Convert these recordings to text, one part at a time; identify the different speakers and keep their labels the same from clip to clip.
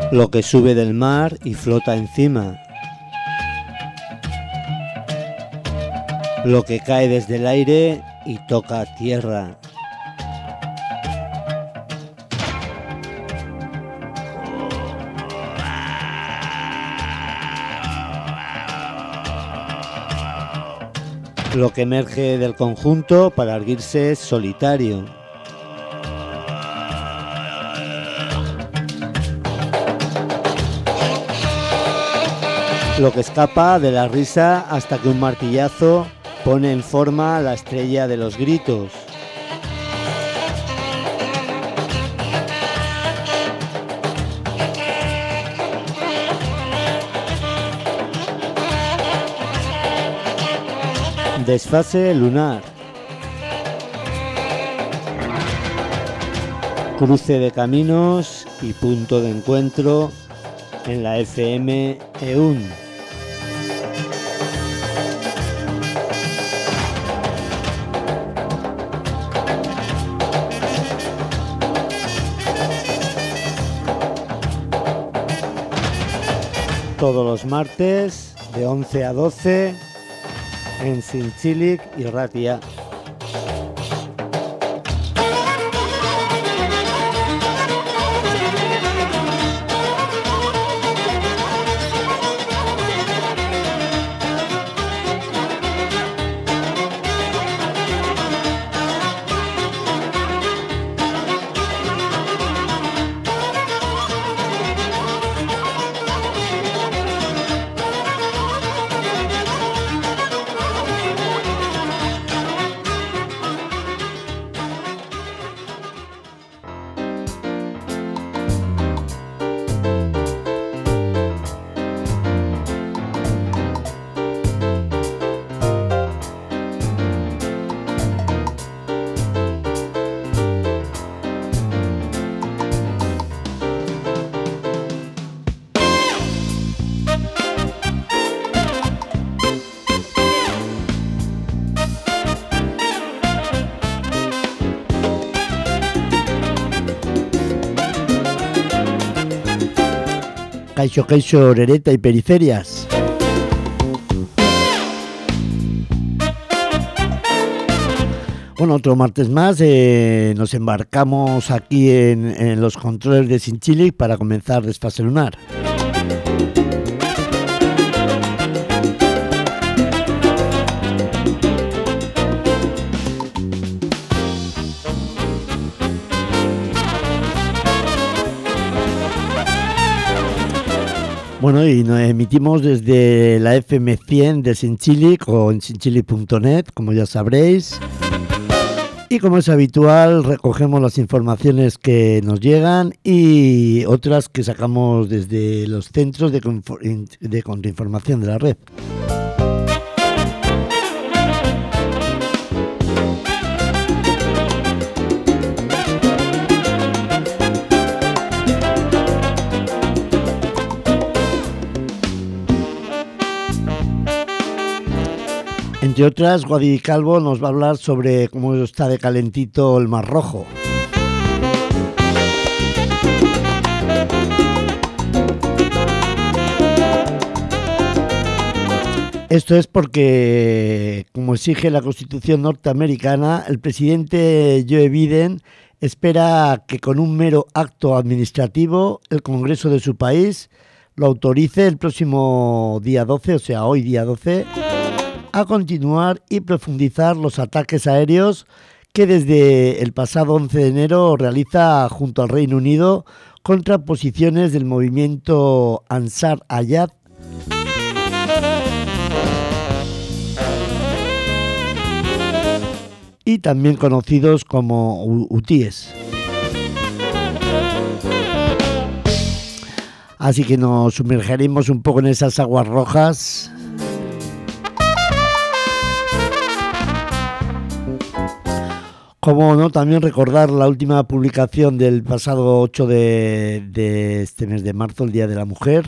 Speaker 1: Lo que sube del mar y flota encima. Lo que cae desde el aire y toca tierra. Lo que emerge del conjunto para erguirse solitario. Lo que escapa de la risa hasta que un martillazo pone en forma la estrella de los gritos. Desfase lunar. Cruce de caminos y punto de encuentro en la FM EUN. Todos los martes de 11 a 12 en Zintzilik y Ratia. Kaixo, orereta y periferias. Bueno, otro martes más nos embarcamos aquí en los controles de Zintzilik para comenzar Desfase Lunar. Bueno, y nos emitimos desde la FM 100 de Zintzilik o en zintzilik.net, como ya sabréis. Y como es habitual, recogemos las informaciones que nos llegan y otras que sacamos desde los centros de contrainformación de la red. Entre otras, Guadi Calvo nos va a hablar sobre cómo está de calentito el Mar Rojo. Esto es porque, como exige la Constitución norteamericana, el presidente Joe Biden espera que con un mero acto administrativo el Congreso de su país lo autorice el próximo día 12, o sea, hoy día 12, a continuar y profundizar los ataques aéreos que desde el pasado 11 de enero realiza junto al Reino Unido contra posiciones del movimiento Ansar Ayad y también conocidos como hutíes. Así que nos sumergiremos un poco en esas aguas rojas. Como no, también recordar la última publicación del pasado 8 de este mes de marzo, el Día de la Mujer.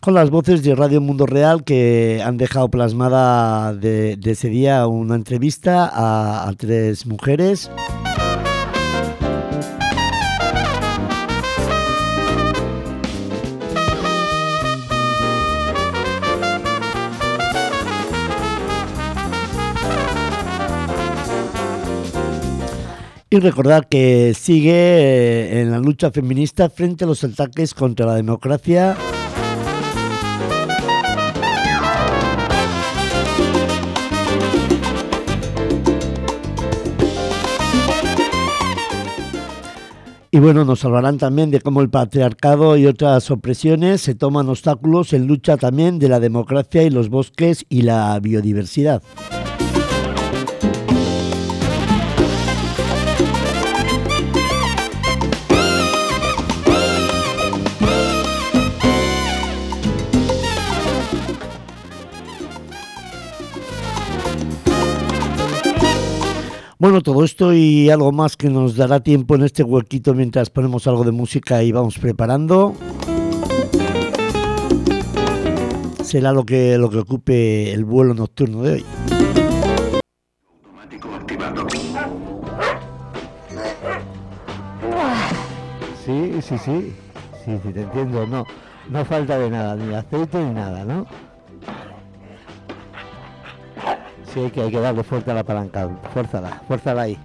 Speaker 1: con las voces de Radio Mundo Real, que han dejado plasmada de ese día una entrevista a 3 mujeres. Y recordar que sigue en la lucha feminista frente a los ataques contra la democracia. Y bueno, nos hablarán también de cómo el patriarcado y otras opresiones se toman obstáculos en lucha también de la democracia y los bosques y la biodiversidad. Bueno, todo esto y algo más que nos dará tiempo en este huequito mientras ponemos algo de música y vamos preparando. Será lo que ocupe el vuelo nocturno de hoy.
Speaker 2: Automático activado.
Speaker 1: Sí, te entiendo, no falta de nada, ni aceite ni nada, ¿no? Sí, hay que darle fuerza a la palanca, fuérzala ahí.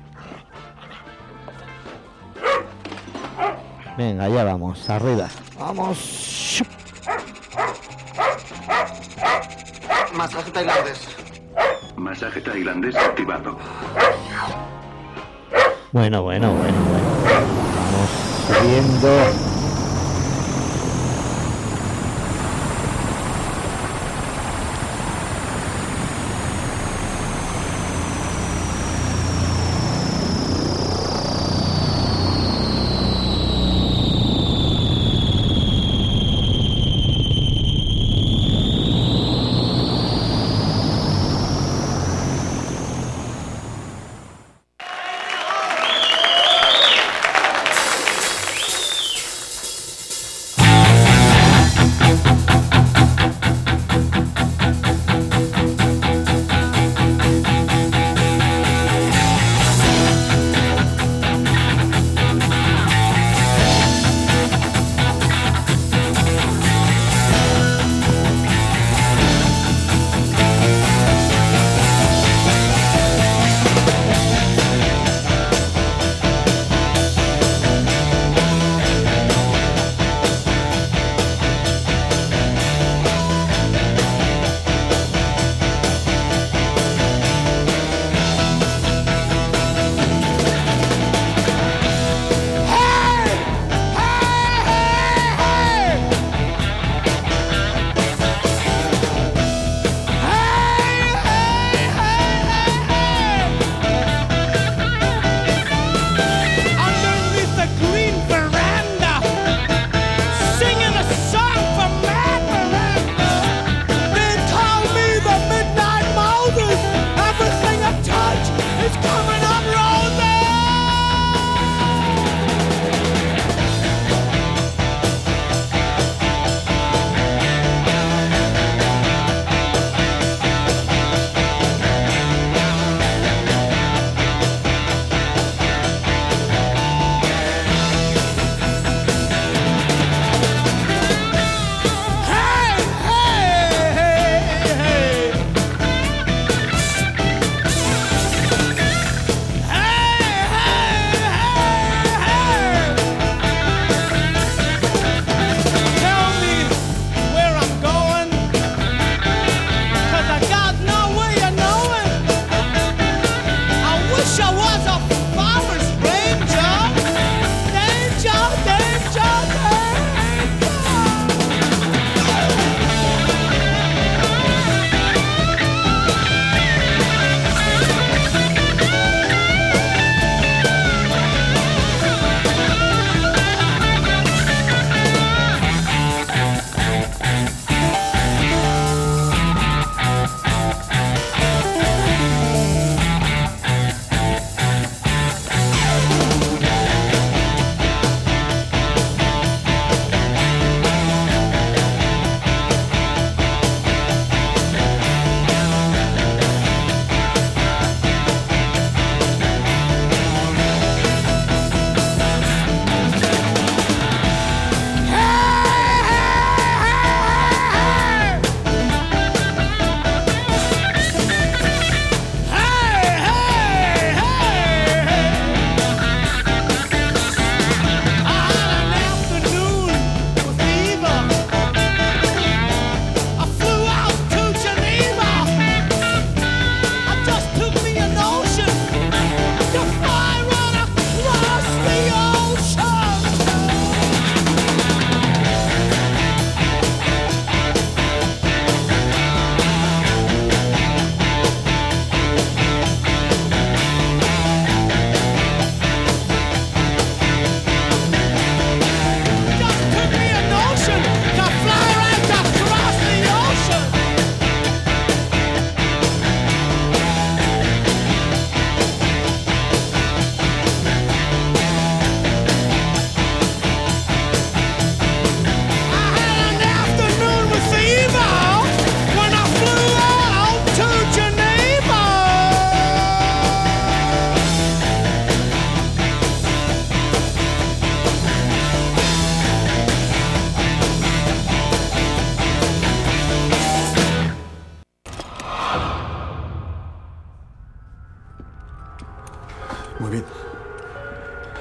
Speaker 1: Venga, ya vamos, arriba. Vamos.
Speaker 3: Masaje tailandés.
Speaker 2: Masaje tailandés activado.
Speaker 1: Bueno. Vamos subiendo.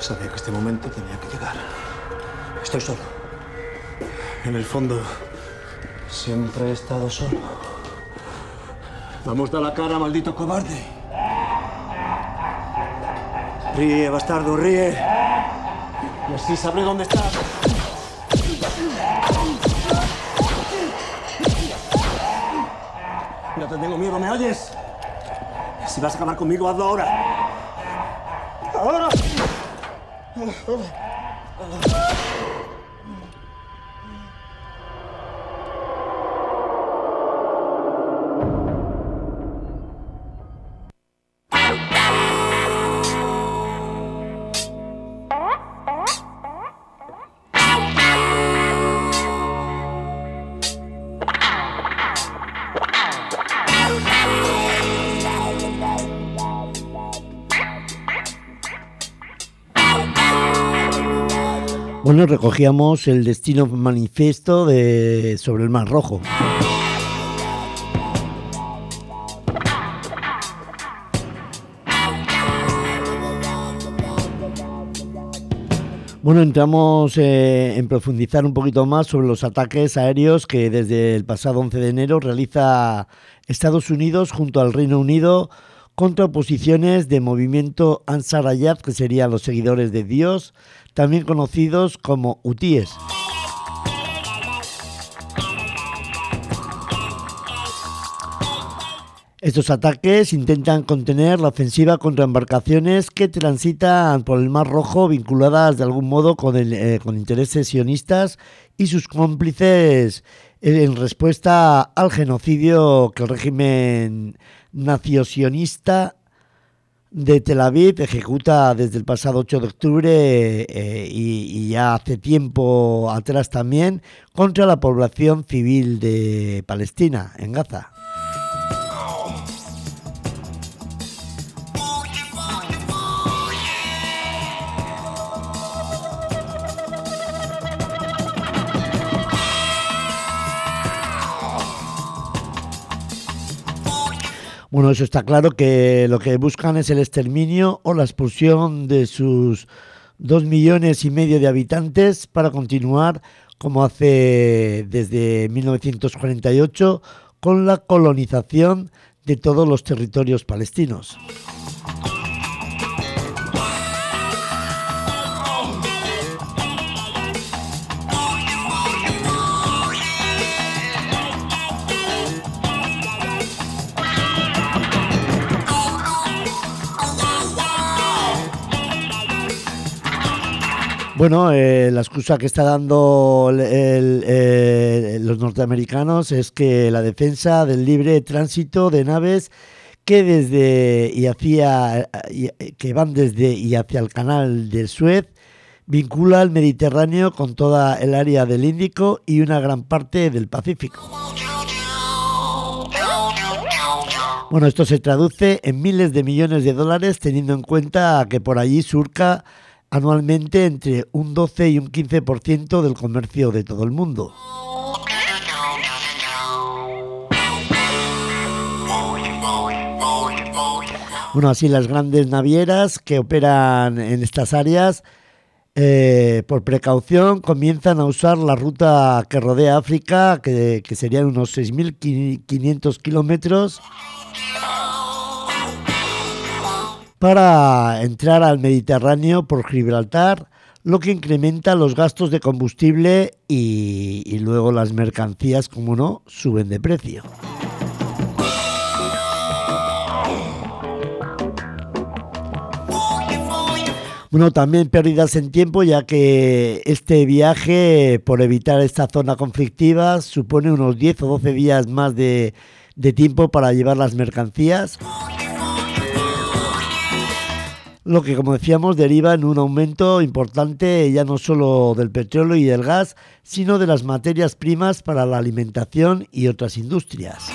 Speaker 3: Sabía que este momento tenía que llegar. Estoy solo. En el fondo, siempre he estado solo. Vamos, da la cara, maldito cobarde. Ríe, bastardo, ríe. Y así sabré dónde estás. No te tengo miedo, ¿me oyes? Si vas a acabar conmigo, hazlo ahora. ¡Ahora!
Speaker 1: Bueno, recogíamos el Destino Manifiesto sobre el Mar Rojo. Bueno, entramos en profundizar un poquito más sobre los ataques aéreos que desde el pasado 11 de enero realiza Estados Unidos junto al Reino Unido contra oposiciones de movimiento Ansar Ayat, que serían los seguidores de Dios, también conocidos como hutíes. Estos ataques intentan contener la ofensiva contra embarcaciones que transitan por el Mar Rojo vinculadas de algún modo con intereses sionistas y sus cómplices en respuesta al genocidio que el régimen nacio-sionista de Tel Aviv ejecuta desde el pasado 8 de octubre y ya hace tiempo atrás también contra la población civil de Palestina, en Gaza. Bueno, eso está claro, que lo que buscan es el exterminio o la expulsión de sus 2,5 millones de habitantes para continuar, como hace desde 1948, con la colonización de todos los territorios palestinos. Bueno, la excusa que está dando los norteamericanos es que la defensa del libre tránsito de naves que van desde y hacia el canal del Suez vincula el Mediterráneo con toda el área del Índico y una gran parte del Pacífico. Bueno, esto se traduce en miles de millones de dólares, teniendo en cuenta que por allí surca anualmente entre un 12 y un 15% del comercio de todo el mundo. Bueno, así las grandes navieras que operan en estas áreas, por precaución, comienzan a usar la ruta que rodea África, que serían unos 6.500 kilómetros, para entrar al Mediterráneo por Gibraltar, lo que incrementa los gastos de combustible y luego las mercancías, como no, suben de precio. Bueno, también pérdidas en tiempo, ya que este viaje, por evitar esta zona conflictiva, supone unos 10 o 12 días más de tiempo para llevar las mercancías, lo que, como decíamos, deriva en un aumento importante ya no solo del petróleo y del gas, sino de las materias primas para la alimentación y otras industrias.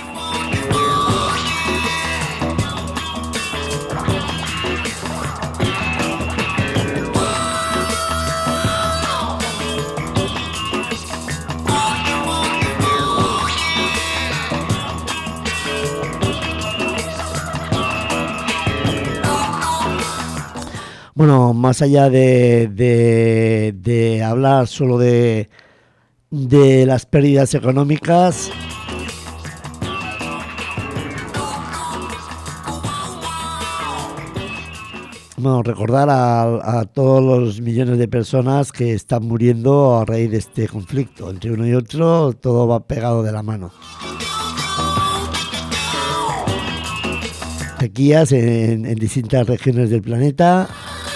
Speaker 1: Bueno, más allá de hablar solo de las pérdidas económicas, bueno, recordar a todos los millones de personas que están muriendo a raíz de este conflicto. Entre uno y otro, todo va pegado de la mano. Sequías en distintas regiones del planeta.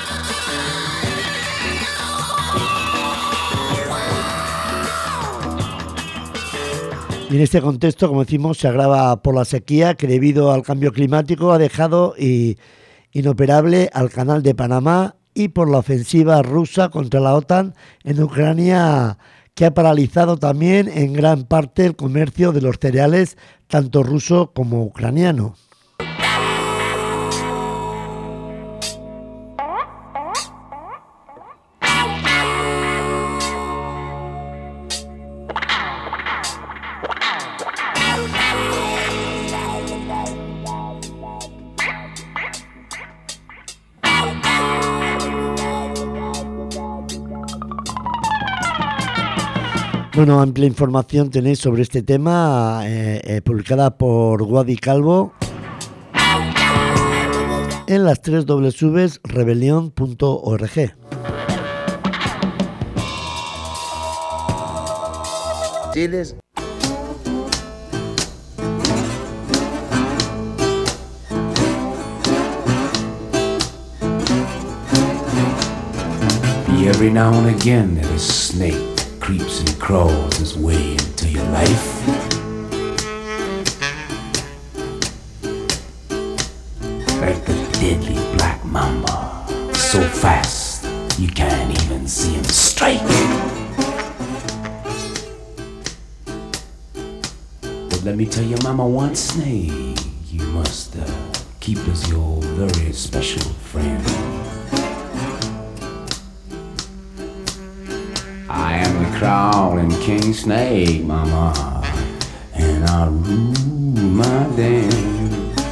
Speaker 1: Y en este contexto, como decimos, se agrava por la sequía que debido al cambio climático ha dejado inoperable al Canal de Panamá y por la ofensiva rusa contra la OTAN en Ucrania, que ha paralizado también en gran parte el comercio de los cereales, tanto ruso como ucraniano. Bueno, amplia información tenéis sobre este tema, publicada por Guadi Calvo en las www.rebelion.org.
Speaker 4: Chiles.
Speaker 5: Every now and again that a snake creeps and crawls his way into your life. Like the deadly black mamba, so fast you can't even see him strike. But let me tell you, mama, one snake you must keep as your very special friend. I am the crawling king snake, mama, and I rule my den.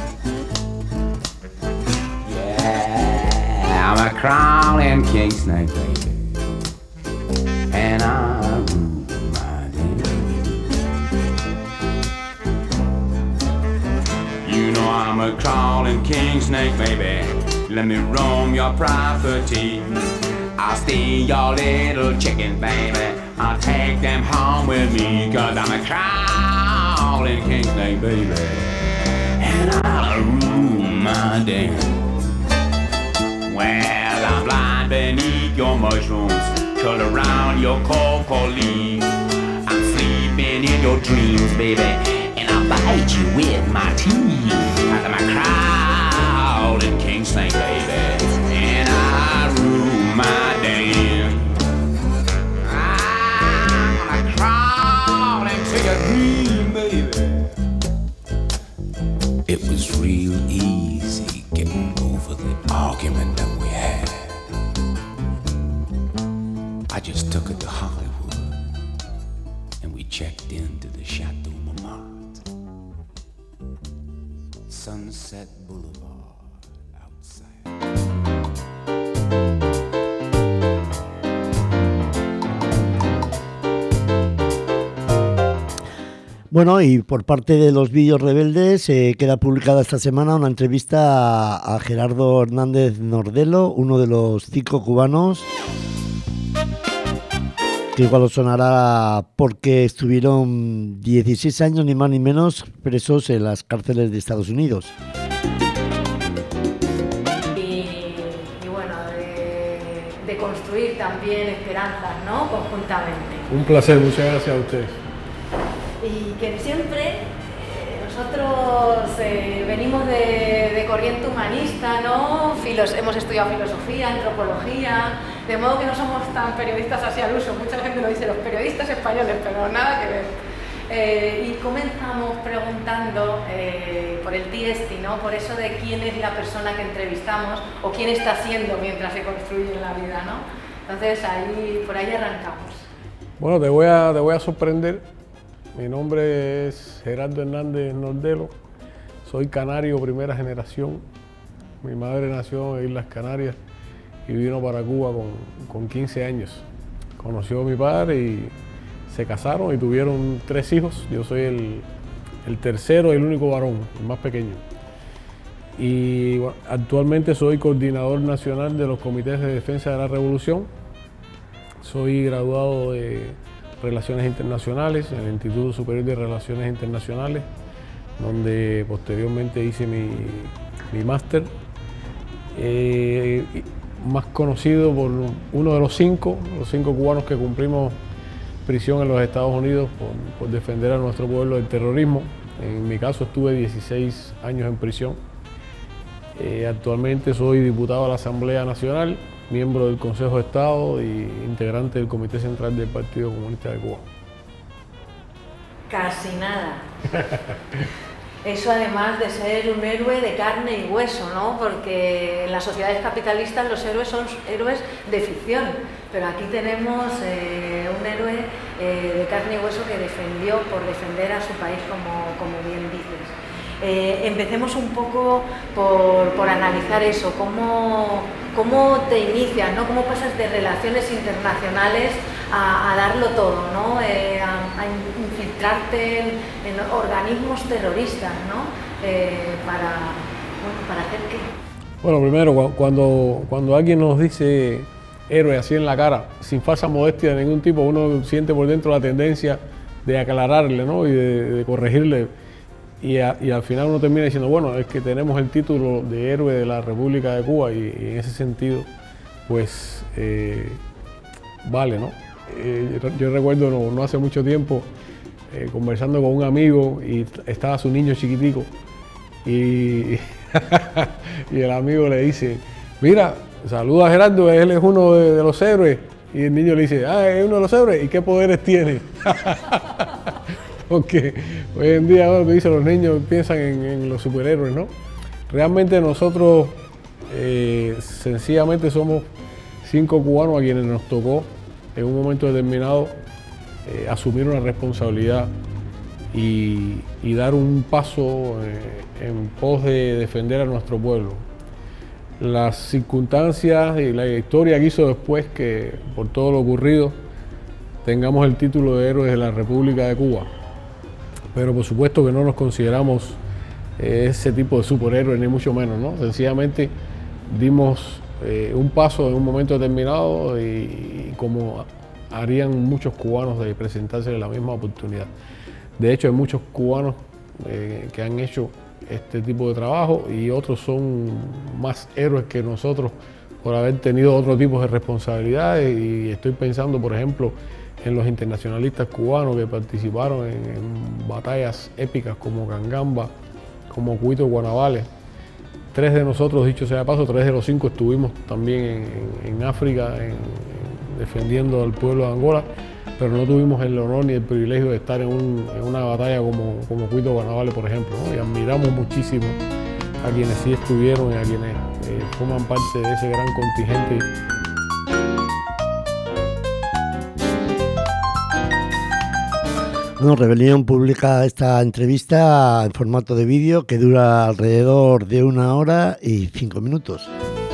Speaker 5: Yeah, I'm a crawling king snake, baby, and I rule my den. You know I'm a crawling king snake, baby. Let me roam your property. I'll steal your little chickens, baby. I'll take them home with me, 'cause I'm a crawling king snake, baby, and I'll rule my den. Well, I'm blind beneath your mushrooms, curled around your cocoa leaves. I'm sleeping in your dreams, baby, and I'll bite you with my teeth. 'Cause I'm a crawling king snake, baby, and I rule my den. I'm gonna crawl into your dream, baby. It was real easy getting over the argument that we had. I just took her to Hollywood and we checked into the Chateau Montmartre, Sunset Boulevard outside.
Speaker 1: Bueno, y por parte de los vídeos rebeldes queda publicada esta semana una entrevista a Gerardo Hernández Nordelo, uno de los 5 cubanos, que igual os sonará porque estuvieron 16 años ni más ni menos presos en las cárceles de Estados Unidos.
Speaker 6: Y bueno, de construir también esperanzas, ¿no? Conjuntamente.
Speaker 7: Un placer, muchas gracias a ustedes.
Speaker 6: Y que siempre nosotros venimos de corriente humanista, ¿no? Hemos estudiado filosofía, antropología, de modo que no somos tan periodistas así al uso. Mucha gente lo dice, los periodistas españoles, pero nada que ver. Y comenzamos preguntando por el tiesti, ¿no? Por eso de quién es la persona que entrevistamos o quién está siendo mientras se construye la vida, ¿no? Entonces por ahí arrancamos.
Speaker 7: Bueno, te voy a sorprender. Mi nombre es Gerardo Hernández Nordelo, soy canario primera generación. Mi madre nació en Islas Canarias y vino para Cuba con 15 años. Conoció a mi padre y se casaron y tuvieron 3 hijos. Yo soy el tercero y el único varón, el más pequeño. Y bueno, actualmente soy coordinador nacional de los comités de defensa de la revolución. Soy graduado de Relaciones Internacionales en el Instituto Superior de Relaciones Internacionales, donde posteriormente hice mi máster. Más conocido por uno de los cinco cubanos que cumplimos prisión en los Estados Unidos por defender a nuestro pueblo del terrorismo. En mi caso estuve 16 años en prisión. Actualmente soy diputado a la Asamblea Nacional, miembro del Consejo de Estado y integrante del Comité Central del Partido Comunista de Cuba.
Speaker 6: Casi nada. Eso además de ser un héroe de carne y hueso, ¿no? Porque en las sociedades capitalistas los héroes son héroes de ficción, pero aquí tenemos un héroe de carne y hueso que defendió por defender a su país, como bien dices. Empecemos un poco por analizar eso, cómo te inicias, ¿no? Cómo pasas de relaciones internacionales a darlo todo, ¿no? A infiltrarte en organismos terroristas, ¿no? ¿Para hacer qué?
Speaker 7: Bueno, primero, cuando alguien nos dice héroe así en la cara, sin falsa modestia de ningún tipo, uno siente por dentro la tendencia de aclararle, ¿no? Y de corregirle. Y al final uno termina diciendo, bueno, es que tenemos el título de héroe de la República de Cuba y en ese sentido, pues, vale, ¿no? Yo recuerdo no hace mucho tiempo conversando con un amigo y estaba su niño chiquitico y, y el amigo le dice, mira, saluda a Gerardo, él es uno de los héroes. Y el niño le dice, es uno de los héroes, ¿y qué poderes tiene? Porque hoy en día, bueno, tú dices, los niños piensan en los superhéroes, ¿no? Realmente nosotros sencillamente somos 5 cubanos a quienes nos tocó en un momento determinado asumir una responsabilidad y dar un paso en pos de defender a nuestro pueblo. Las circunstancias y la historia que hizo después que por todo lo ocurrido tengamos el título de héroes de la República de Cuba. Pero por supuesto que no nos consideramos ese tipo de superhéroes, ni mucho menos, ¿no? Sencillamente dimos un paso en un momento determinado y como harían muchos cubanos de presentarse la misma oportunidad. De hecho, hay muchos cubanos que han hecho este tipo de trabajo y otros son más héroes que nosotros por haber tenido otro tipo de responsabilidades, y estoy pensando, por ejemplo, en los internacionalistas cubanos que participaron en batallas épicas como Cangamba, como Cuito Guanabales. 3 de nosotros, dicho sea de paso, 3 de los 5 estuvimos también en África defendiendo al pueblo de Angola, pero no tuvimos el honor ni el privilegio de estar en una batalla como Cuito Guanabales, por ejemplo, ¿no? Y admiramos muchísimo a quienes sí estuvieron y a quienes forman parte de ese gran contingente.
Speaker 1: Bueno, Rebelión publica esta entrevista en formato de vídeo que dura alrededor de 1 hora y 5 minutos.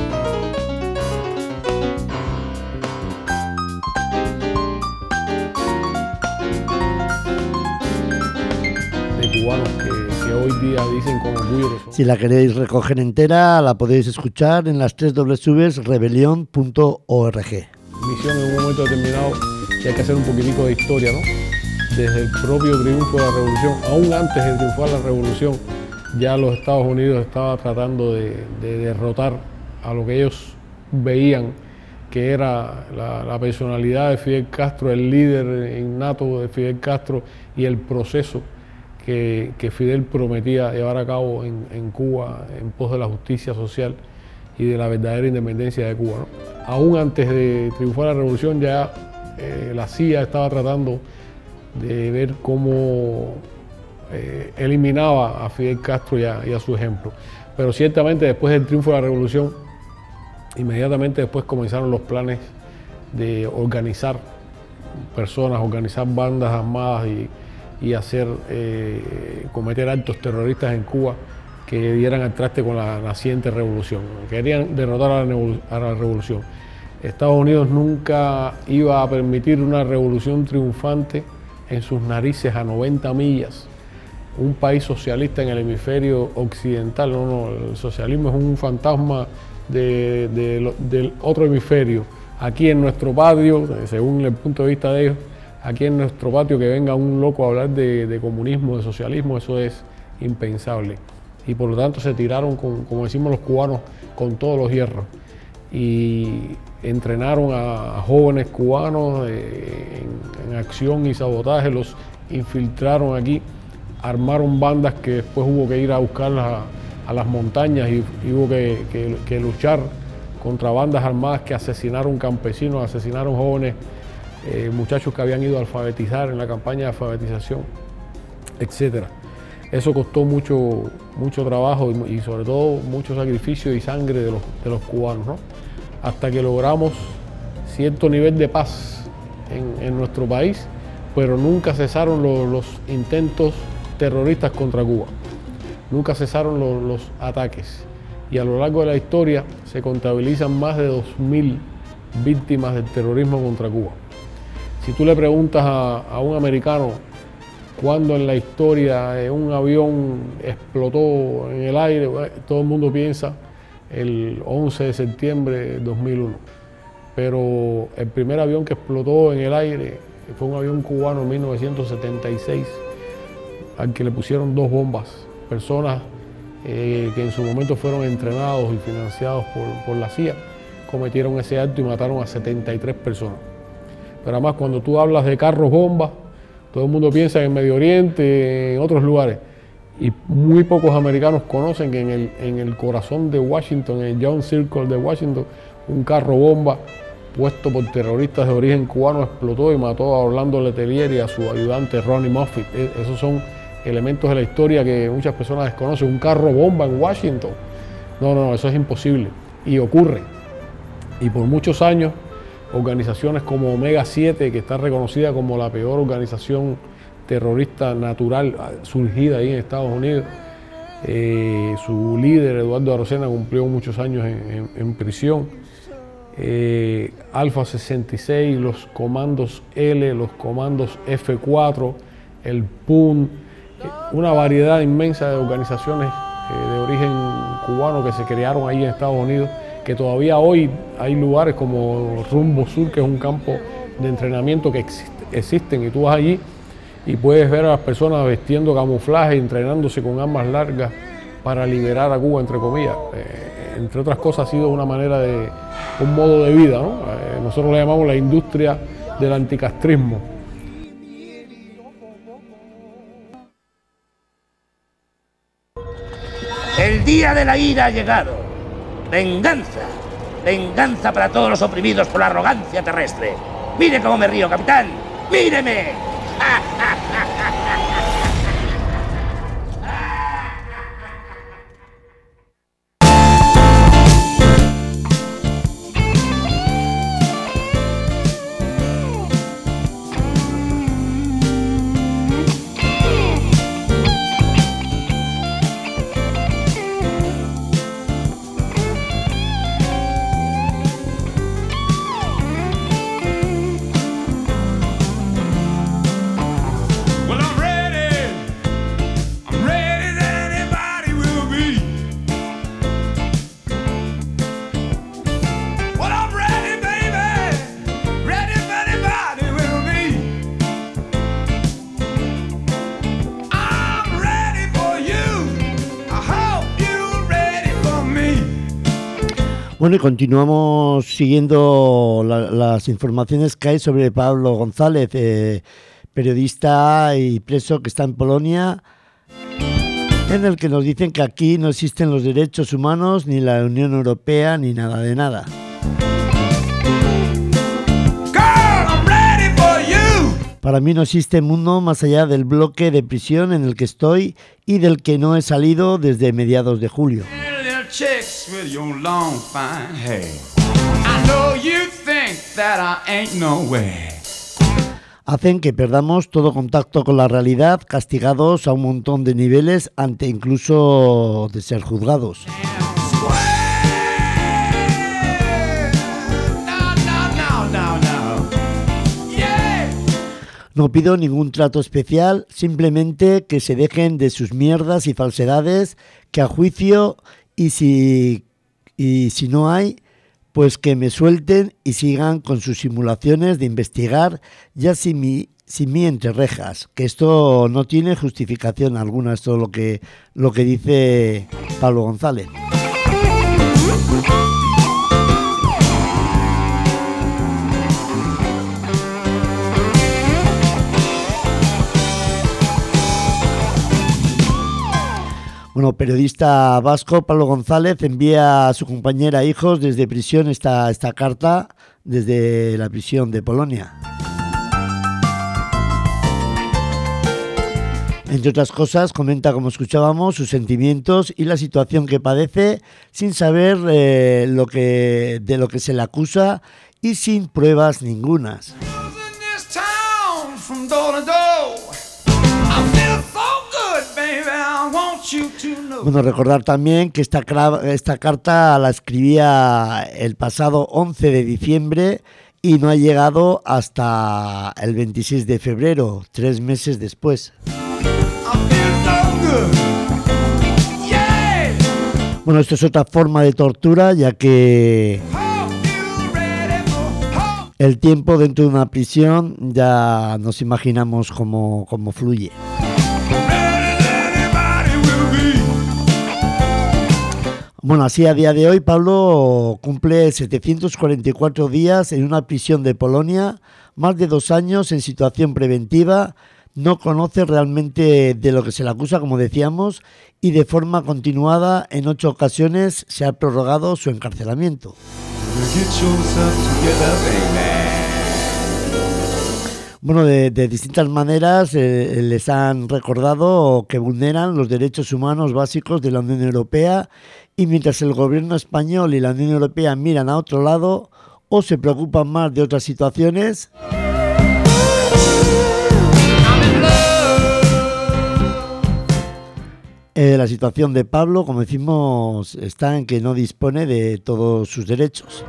Speaker 7: De cubanos que hoy día dicen con orgullo que son.
Speaker 1: Si la queréis recoger entera, la podéis escuchar en las www.rebelion.org.
Speaker 7: Misión en un momento determinado que hay que hacer un poquitico de historia, ¿no? Desde el propio triunfo de la revolución, aún antes de triunfar la revolución, ya los Estados Unidos estaban tratando de derrotar a lo que ellos veían que era la personalidad de Fidel Castro, el líder innato de Fidel Castro y el proceso que Fidel prometía llevar a cabo en Cuba en pos de la justicia social y de la verdadera independencia de Cuba, ¿no? Aún antes de triunfar la revolución ya la CIA estaba tratando de ver cómo eliminaba a Fidel Castro y a su ejemplo. Pero ciertamente después del triunfo de la revolución, inmediatamente después comenzaron los planes de organizar personas, organizar bandas armadas y hacer cometer actos terroristas en Cuba que dieran al traste con la naciente revolución. Querían derrotar a la revolución. Estados Unidos nunca iba a permitir una revolución triunfante en sus narices a 90 millas. Un país socialista en el hemisferio occidental. No, el socialismo es un fantasma del otro hemisferio. Aquí en nuestro patio, según el punto de vista de ellos, aquí en nuestro patio que venga un loco a hablar de comunismo, de socialismo, eso es impensable. Y por lo tanto se tiraron, como decimos los cubanos, con todos los hierros. Y entrenaron a jóvenes cubanos en acción y sabotaje, los infiltraron aquí, armaron bandas que después hubo que ir a buscarlas a las montañas y hubo que luchar contra bandas armadas que asesinaron campesinos, asesinaron jóvenes, muchachos que habían ido a alfabetizar en la campaña de alfabetización, etc. Eso costó mucho trabajo y sobre todo mucho sacrificio y sangre de los cubanos, ¿no? Hasta que logramos cierto nivel de paz en nuestro país, pero nunca cesaron los intentos terroristas contra Cuba. Nunca cesaron los ataques. Y a lo largo de la historia se contabilizan más de 2.000 víctimas del terrorismo contra Cuba. Si tú le preguntas a un americano cuándo en la historia un avión explotó en el aire, todo el mundo piensa el 11 de septiembre de 2001. Pero el primer avión que explotó en el aire fue un avión cubano en 1976, al que le pusieron 2 bombas. Personas que en su momento fueron entrenados y financiados por la CIA, cometieron ese acto y mataron a 73 personas. Pero además, cuando tú hablas de carros bombas, todo el mundo piensa en Medio Oriente, en otros lugares. Y muy pocos americanos conocen que en el corazón de Washington, en el John Circle de Washington, un carro bomba puesto por terroristas de origen cubano explotó y mató a Orlando Letelier y a su ayudante Ronnie Moffitt. Esos son elementos de la historia que muchas personas desconocen. Un carro bomba en Washington. No, eso es imposible. Y ocurre. Y por muchos años, organizaciones como Omega 7, que está reconocida como la peor organización terrorista natural surgida ahí en Estados Unidos, su líder, Eduardo Arocena, cumplió muchos años en prisión. Alfa 66, los comandos L, los comandos F4, el PUN, una variedad inmensa de organizaciones de origen cubano que se crearon ahí en Estados Unidos, que todavía hoy hay lugares como Rumbo Sur, que es un campo de entrenamiento que existen, y tú vas allí y puedes ver a las personas vestiendo camuflaje, entrenándose con armas largas para liberar a Cuba, entre comillas. Entre otras cosas, ha sido una manera un modo de vida, ¿no? Nosotros le llamamos la industria del anticastrismo.
Speaker 4: El día de la ira ha llegado. Venganza. Venganza para todos los oprimidos por la arrogancia terrestre. Mire cómo me río, capitán. ¡Míreme!
Speaker 1: Bueno, y continuamos siguiendo las informaciones que hay sobre Pablo González, periodista y preso que está en Polonia, en el que nos dicen que aquí no existen los derechos humanos, ni la Unión Europea, ni nada de nada. Para mí no existe mundo más allá del bloque de prisión en el que estoy y del que no he salido desde mediados de julio.
Speaker 5: Chicks with your long fine hair. I know you think that I ain't nowhere.
Speaker 1: hacen que perdamos todo contacto con la realidad, castigados a un montón de niveles ante incluso de ser juzgados. No pido ningún trato especial, simplemente que se dejen de sus mierdas y falsedades, que a juicio y si no hay, pues que me suelten y sigan con sus simulaciones de investigar ya sin mí entre rejas, que esto no tiene justificación alguna, esto es lo que dice Pablo González. Bueno, periodista vasco Pablo González envía a su compañera e hijos desde prisión esta carta desde la prisión de Polonia. Entre otras cosas, comenta, como escuchábamos, sus sentimientos y la situación que padece sin saber de lo que se le acusa y sin pruebas ningunas. Bueno, recordar también que esta carta la escribía el pasado 11 de diciembre y no ha llegado hasta el 26 de febrero, 3 meses después. Bueno, esto es otra forma de tortura, ya que el tiempo dentro de una prisión ya nos imaginamos cómo fluye. Bueno, así a día de hoy Pablo cumple 744 días en una prisión de Polonia, más de 2 años en situación preventiva, no conoce realmente de lo que se le acusa, como decíamos, y de forma continuada en 8 ocasiones se ha prorrogado su encarcelamiento. Bueno, de distintas maneras les han recordado que vulneran los derechos humanos básicos de la Unión Europea, y mientras el gobierno español y la Unión Europea miran a otro lado o se preocupan más de otras situaciones, la situación de Pablo, como decimos, está en que no dispone de todos sus derechos.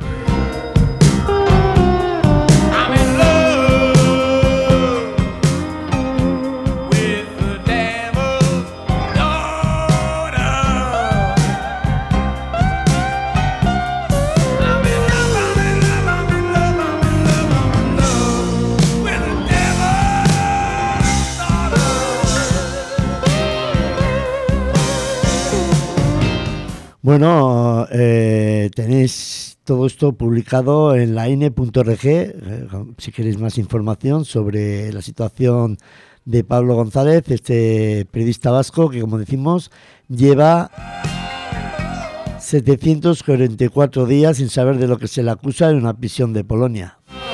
Speaker 1: Bueno, tenéis todo esto publicado en la INE.org, si queréis más información sobre la situación de Pablo González, este periodista vasco que, como decimos, lleva 744 días sin saber de lo que se le acusa en una prisión de Polonia.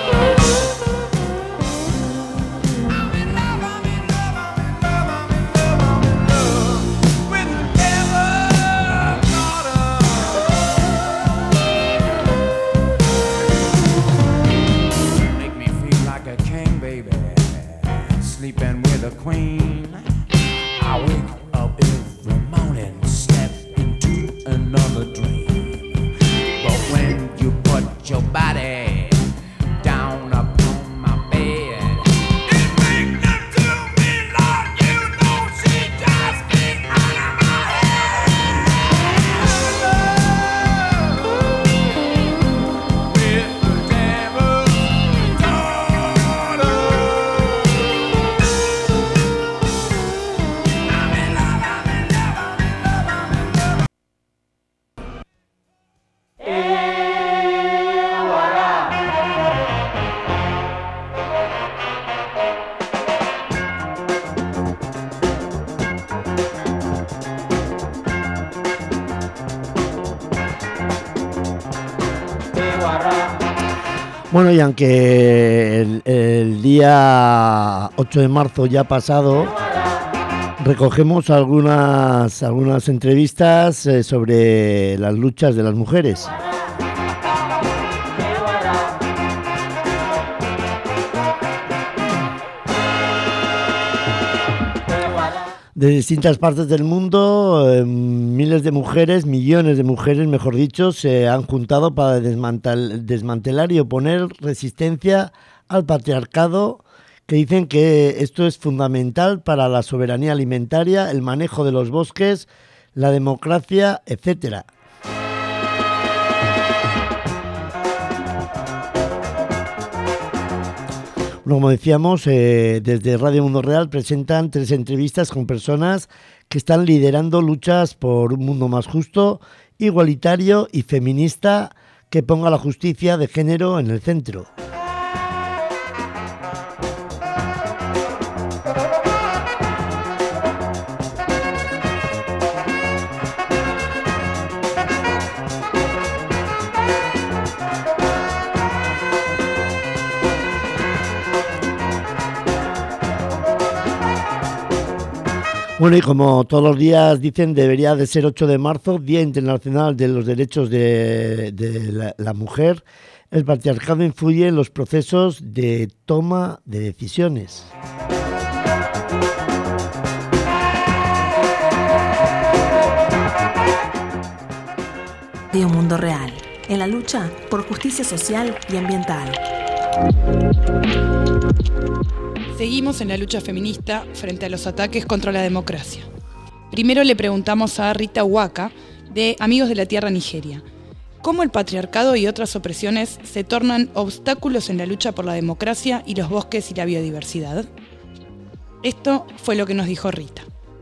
Speaker 1: Bueno, y aunque el día 8 de marzo ya ha pasado, recogemos algunas entrevistas sobre las luchas de las mujeres. De distintas partes del mundo, millones de mujeres, mejor dicho, se han juntado para desmantelar y oponer resistencia al patriarcado, que dicen que esto es fundamental para la soberanía alimentaria, el manejo de los bosques, la democracia, etcétera. Como decíamos, desde Radio Mundo Real presentan 3 entrevistas con personas que están liderando luchas por un mundo más justo, igualitario y feminista que ponga la justicia de género en el centro. Bueno, y como todos los días dicen, debería de ser 8 de marzo, Día Internacional de los Derechos de la Mujer. El patriarcado influye en los procesos de toma de decisiones.
Speaker 8: Radio Mundo Real, en la lucha por justicia social y ambiental.
Speaker 9: Seguimos en la lucha feminista frente a los ataques contra la democracia. Primero le preguntamos a Rita Huaca, de Amigos de la Tierra Nigeria, ¿cómo el patriarcado y otras opresiones se tornan obstáculos en la lucha por la democracia y los bosques y la biodiversidad? Esto fue lo que nos dijo Rita.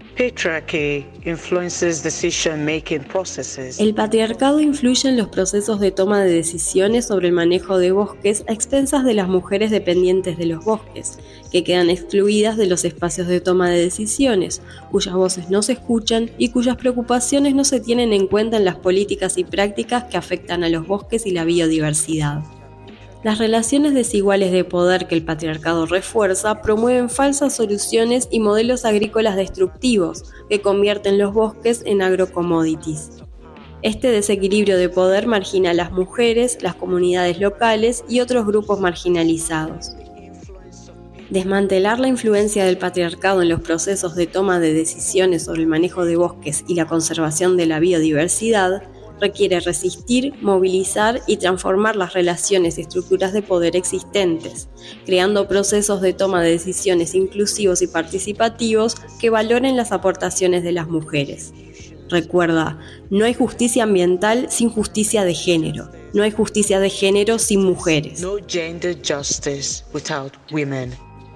Speaker 10: El patriarcado influye en los procesos de toma de decisiones sobre el manejo de bosques a expensas de las mujeres dependientes de los bosques, que quedan excluidas de los espacios de toma de decisiones, cuyas voces no se escuchan y cuyas preocupaciones no se tienen en cuenta en las políticas y prácticas que afectan a los bosques y la biodiversidad. Las relaciones desiguales de poder que el patriarcado refuerza promueven falsas soluciones y modelos agrícolas destructivos que convierten los bosques en agrocommodities. Este desequilibrio de poder margina a las mujeres, las comunidades locales y otros grupos marginalizados. Desmantelar la influencia del patriarcado en los procesos de toma de decisiones sobre el manejo de bosques y la conservación de la biodiversidad requiere resistir, movilizar y transformar las relaciones y estructuras de poder existentes, creando procesos de toma de decisiones inclusivos y participativos que valoren las aportaciones de las mujeres. Recuerda, no hay justicia ambiental sin justicia de género. No hay justicia de género sin mujeres.
Speaker 11: No gender justice without women.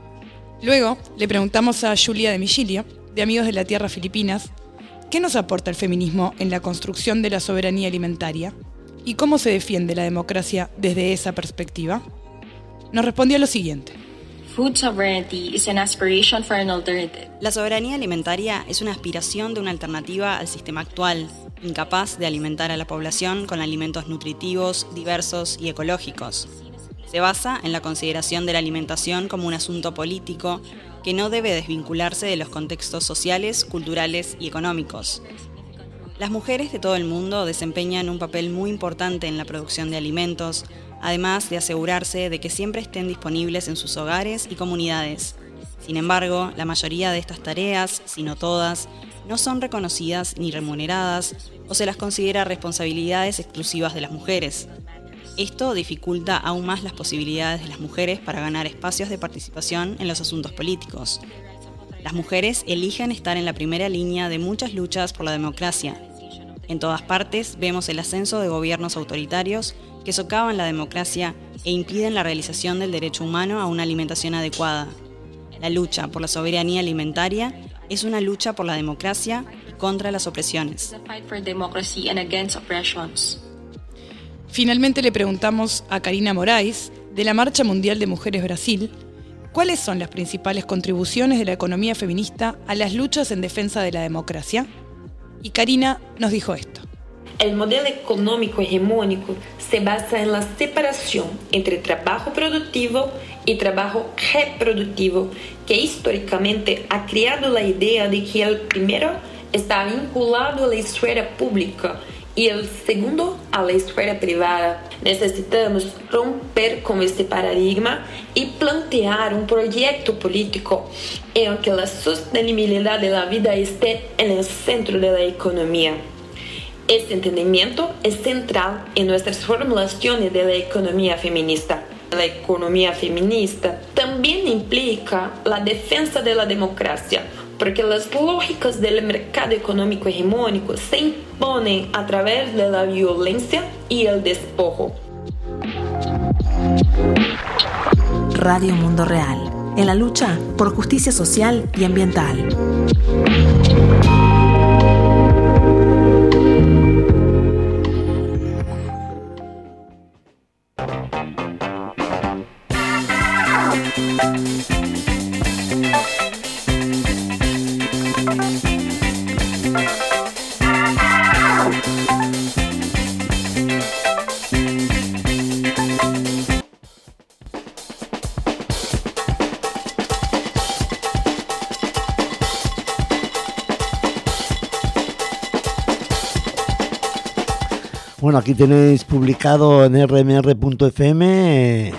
Speaker 9: Luego, le preguntamos a Julia de Michilio, de Amigos de la Tierra Filipinas, ¿qué nos aporta el feminismo en la construcción de la soberanía alimentaria? ¿Y cómo se defiende la democracia desde esa perspectiva? Nos respondió lo siguiente.
Speaker 12: Food sovereignty is an aspiration for an alternative.
Speaker 13: La soberanía alimentaria es una aspiración de una alternativa al sistema actual, incapaz de alimentar a la población con alimentos nutritivos, diversos y ecológicos. Se basa en la consideración de la alimentación como un asunto político que no debe desvincularse de los contextos sociales, culturales y económicos. Las mujeres de todo el mundo desempeñan un papel muy importante en la producción de alimentos, además de asegurarse de que siempre estén disponibles en sus hogares y comunidades. Sin embargo, la mayoría de estas tareas, si no todas, no son reconocidas ni remuneradas o se las considera responsabilidades exclusivas de las mujeres. Esto dificulta aún más las posibilidades de las mujeres para ganar espacios de participación en los asuntos políticos. Las mujeres eligen estar en la primera línea de muchas luchas por la democracia. En todas partes vemos el ascenso de gobiernos autoritarios que socavan la democracia e impiden la realización del derecho humano a una alimentación adecuada. La lucha por la soberanía alimentaria es una lucha por la democracia y contra las opresiones.
Speaker 9: Finalmente le preguntamos a Karina Moraes, de la Marcha Mundial de Mujeres Brasil, ¿cuáles son las principales contribuciones de la economía feminista a las luchas en defensa de la democracia? Y Karina nos dijo esto.
Speaker 14: El modelo económico hegemónico se basa en la separación entre trabajo productivo y trabajo reproductivo, que históricamente ha creado la idea de que el primero está vinculado a la esfera pública y el segundo a la esfera privada. Necesitamos romper con este paradigma y plantear un proyecto político en el que la sostenibilidad de la vida esté en el centro de la economía. Este entendimiento es central en nuestras formulaciones de la economía feminista. La economía feminista también implica la defensa de la democracia, porque las lógicas del mercado económico hegemónico se imponen a través de la violencia y el despojo.
Speaker 8: Radio Mundo Real, en la lucha por justicia social y ambiental.
Speaker 1: Bueno, aquí tenéis publicado en rmr.fm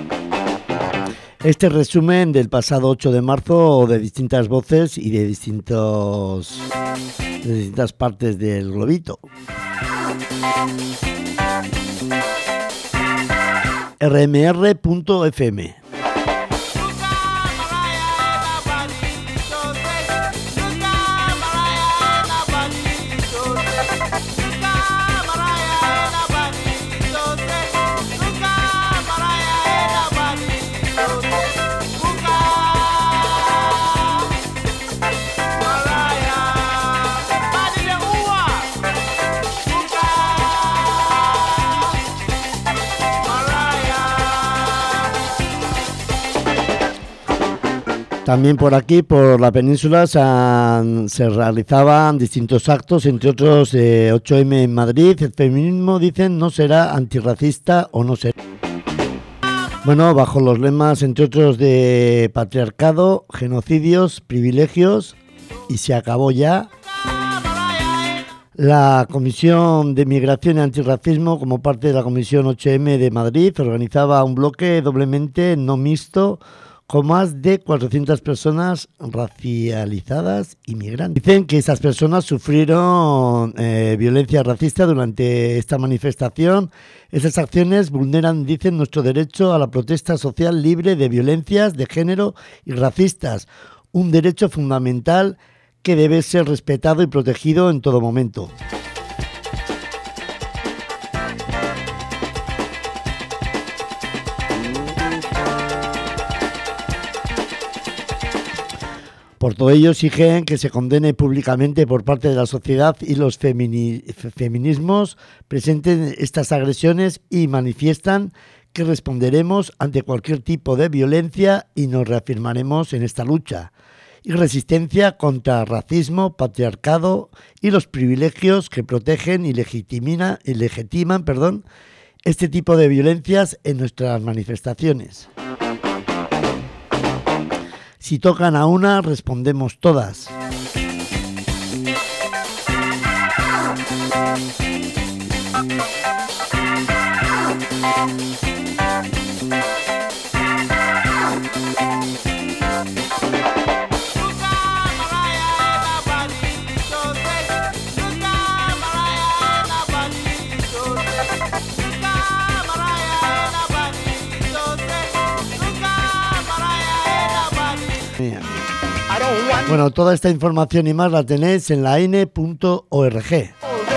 Speaker 1: este resumen del pasado 8 de marzo de distintas voces y de distintas partes del globito. rmr.fm. También por aquí, por la península, se realizaban distintos actos, entre otros 8M en Madrid. El feminismo, dicen, no será antirracista o no será. Bueno, bajo los lemas, entre otros, de patriarcado, genocidios, privilegios y se acabó ya. La Comisión de Migración y Antirracismo, como parte de la Comisión 8M de Madrid, organizaba un bloque doblemente no mixto con más de 400 personas racializadas y migrantes. Dicen que esas personas sufrieron violencia racista durante esta manifestación. Esas acciones vulneran, dicen, nuestro derecho a la protesta social libre de violencias de género y racistas, un derecho fundamental que debe ser respetado y protegido en todo momento. Por todo ello exigen que se condene públicamente por parte de la sociedad y los feminismos presenten estas agresiones y manifiestan que responderemos ante cualquier tipo de violencia y nos reafirmaremos en esta lucha y resistencia contra el racismo, patriarcado y los privilegios que protegen y legitiman este tipo de violencias en nuestras manifestaciones. Si tocan a una, respondemos todas. Bueno, toda esta información y más la tenéis en la ine.org.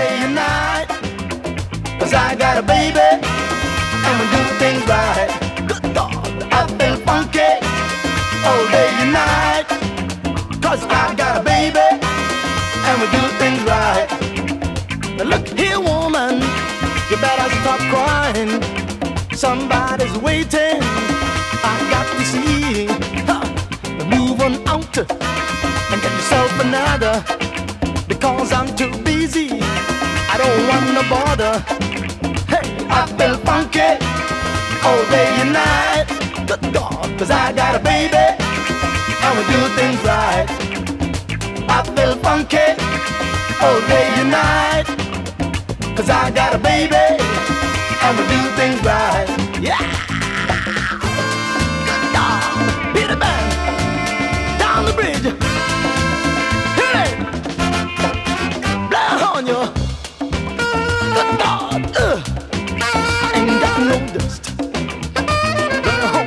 Speaker 15: Somebody's waiting. I got to see. Move on out and get yourself another, because I'm too busy. I don't want no bother. Hey, I feel funky all day and night. Good dog, 'cause I got a baby and we do things right. I feel funky all day and night. 'cause I got a baby and we do things right. Yeah. Good dog, Peter Pan, down the bridge. Hit it, blow on you. Good dog, ain't got no dust. Run home.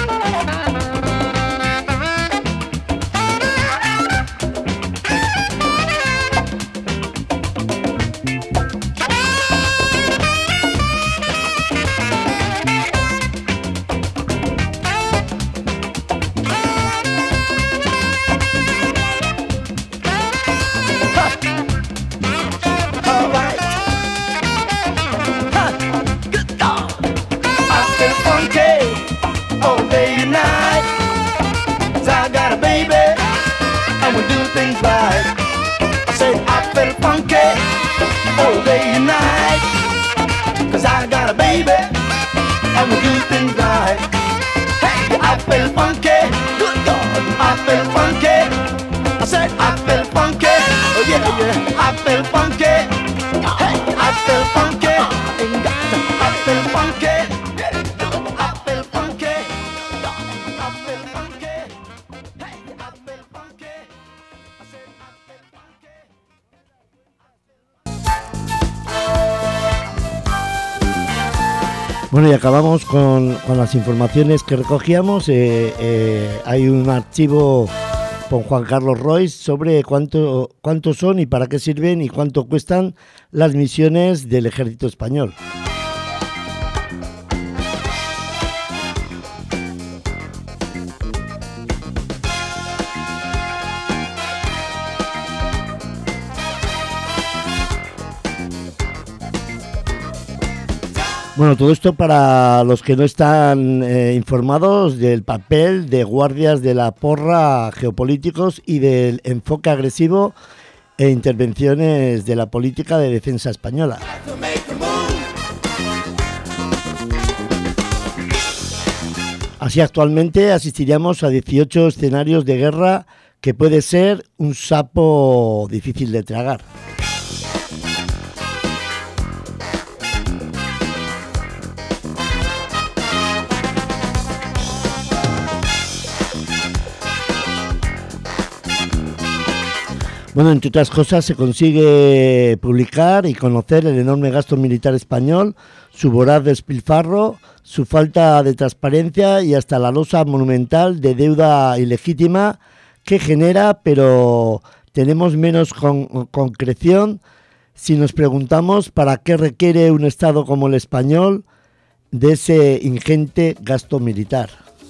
Speaker 1: Bueno, y acabamos con las informaciones que recogíamos. Hay un archivo con Juan Carlos Royce sobre cuánto son y para qué sirven y cuánto cuestan las misiones del Ejército Español. Bueno, todo esto para los que no están informados del papel de guardias de la porra geopolíticos y del enfoque agresivo e intervenciones de la política de defensa española. Así, actualmente asistiríamos a 18 escenarios de guerra que puede ser un sapo difícil de tragar. Bueno, entre otras cosas, se consigue publicar y conocer el enorme gasto militar español, su voraz despilfarro, su falta de transparencia y hasta la losa monumental de deuda ilegítima que genera, pero tenemos menos concreción si nos preguntamos para qué requiere un Estado como el español de ese ingente gasto militar.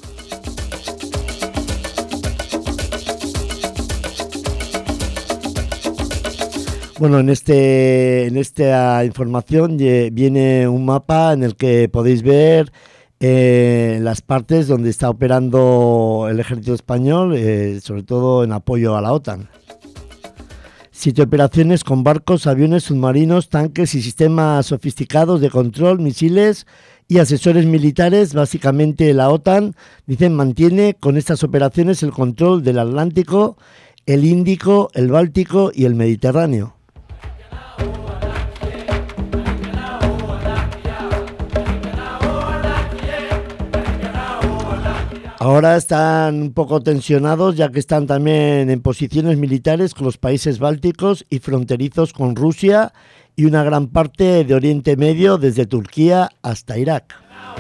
Speaker 1: Bueno, en esta información viene un mapa en el que podéis ver las partes donde está operando el ejército español, sobre todo en apoyo a la OTAN. 7 operaciones con barcos, aviones, submarinos, tanques y sistemas sofisticados de control, misiles y asesores militares. Básicamente la OTAN, dicen, mantiene con estas operaciones el control del Atlántico, el Índico, el Báltico y el Mediterráneo. Ahora están un poco tensionados, ya que están también en posiciones militares con los países bálticos y fronterizos con Rusia y una gran parte de Oriente Medio, desde Turquía hasta Irak.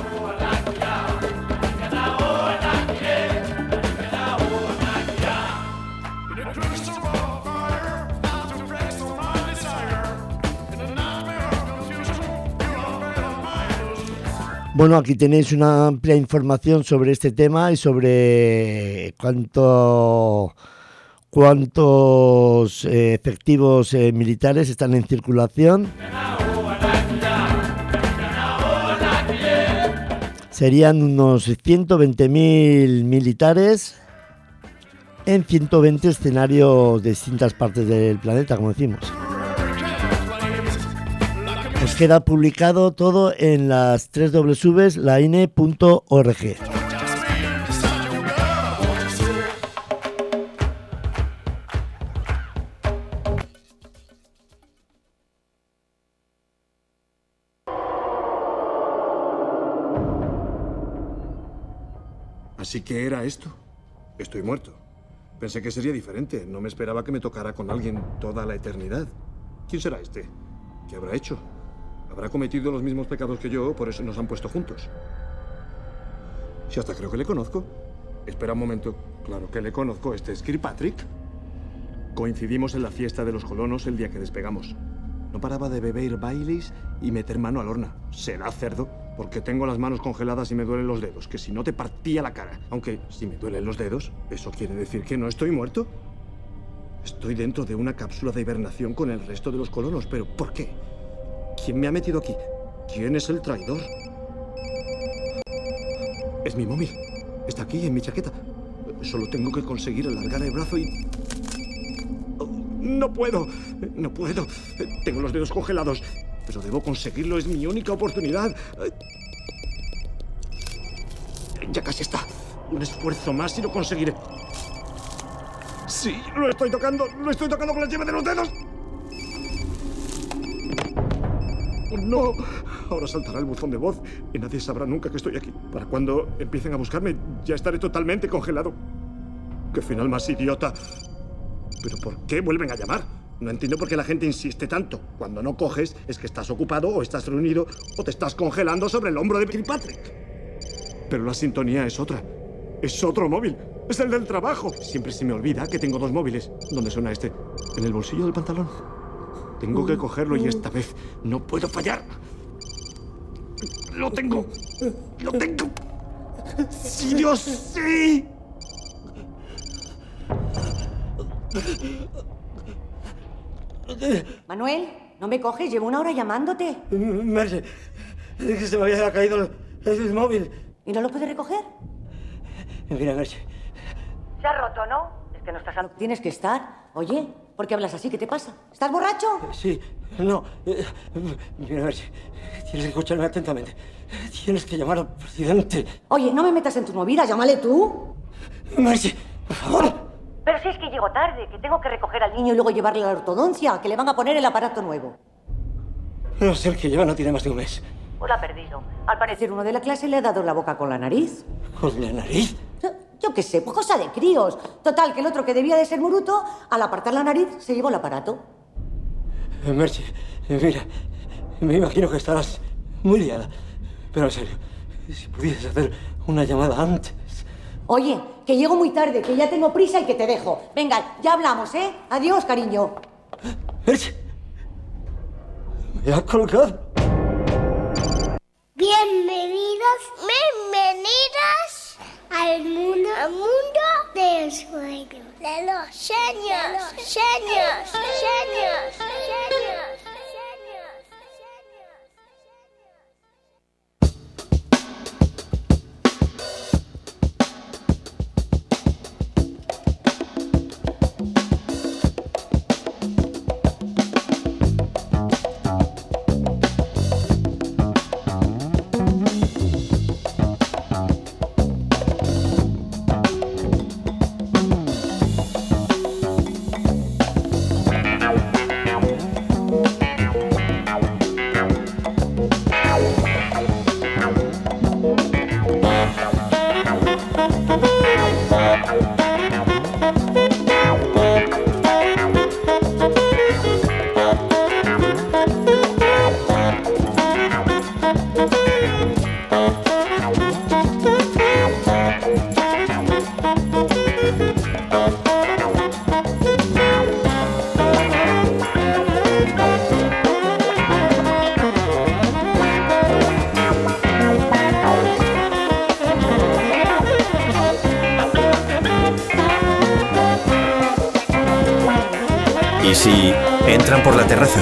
Speaker 1: Bueno, aquí tenéis una amplia información sobre este tema y sobre cuántos efectivos militares están en circulación. Serían unos 120.000 militares en 120 escenarios de distintas partes del planeta, como decimos. Os queda publicado todo en las www.laine.org.
Speaker 3: Así que era esto. Estoy muerto. Pensé que sería diferente. No me esperaba que me tocara con alguien toda la eternidad. ¿Quién será este? ¿Qué habrá hecho? ¿Habrá cometido los mismos pecados que yo? Por eso nos han puesto juntos. Si hasta creo que le conozco. Espera un momento. Claro que le conozco. Este es Kirkpatrick. Coincidimos en la fiesta de los colonos el día que despegamos. No paraba de beber Baileys y meter mano al horno. ¿Será cerdo? Porque tengo las manos congeladas y me duelen los dedos, que si no te partía la cara. Aunque si me duelen los dedos, ¿eso quiere decir que no estoy muerto? Estoy dentro de una cápsula de hibernación con el resto de los colonos, pero ¿por qué? ¿Quién me ha metido aquí? ¿Quién es el traidor? Es mi móvil. Está aquí, en mi chaqueta. Solo tengo que conseguir alargar el brazo y... No puedo. No puedo. Tengo los dedos congelados. Pero debo conseguirlo. Es mi única oportunidad. Ya casi está. Un esfuerzo más y lo conseguiré. Sí, lo estoy tocando. Lo estoy tocando con la yema de los dedos. ¡Oh, no! Ahora saltará el buzón de voz y nadie sabrá nunca que estoy aquí. Para cuando empiecen a buscarme, ya estaré totalmente congelado. ¡Qué final más idiota! ¿Pero por qué vuelven a llamar? No entiendo por qué la gente insiste tanto. Cuando no coges, es que estás ocupado o estás reunido o te estás congelando sobre el hombro de Kirkpatrick. Pero la sintonía es otra. Es otro móvil. Es el del trabajo. Siempre se me olvida que tengo dos móviles. ¿Dónde suena este? ¿En el bolsillo del pantalón? Tengo que cogerlo y esta vez no puedo fallar. ¡Lo tengo! ¡Lo tengo! ¡Sí, Dios, sí!
Speaker 16: Manuel, ¿no me coges? Llevo una hora llamándote.
Speaker 17: Merche, es que se me había caído el móvil.
Speaker 16: ¿Y no lo puedes recoger?
Speaker 17: Mira, Merche.
Speaker 16: Se ha roto, ¿no? Es que no estás a lo que tienes que estar. Oye, ¿por qué hablas así? ¿Qué te pasa? ¿Estás borracho?
Speaker 17: Sí, no. Mira, Merche, tienes que escucharme atentamente. Tienes que llamar al presidente.
Speaker 16: Oye, no me metas en tus movidas, llámale tú.
Speaker 17: Merche, por favor.
Speaker 16: Pero si es que llego tarde, que tengo que recoger al niño y luego llevarle a la ortodoncia, que le van a poner el aparato nuevo.
Speaker 17: No sé, el que lleva no tiene más de un mes.
Speaker 16: Pues la ha perdido. Al parecer uno de la clase le ha dado la boca con la nariz.
Speaker 17: ¿Con la nariz?
Speaker 16: Yo qué sé, pues cosa de críos. Total, que el otro que debía de ser Muruto, al apartar la nariz, se llevó el aparato.
Speaker 17: Merche, mira, me imagino que estarás muy liada. Pero en serio, si pudieras hacer una llamada antes...
Speaker 16: Oye, que llego muy tarde, que ya tengo prisa y que te dejo. Venga, ya hablamos, ¿eh? Adiós, cariño.
Speaker 17: Merche, me ha colgado.
Speaker 18: Bienvenidos al mundo del sueño. De los sueños.
Speaker 19: ¿Y si entran por la terraza?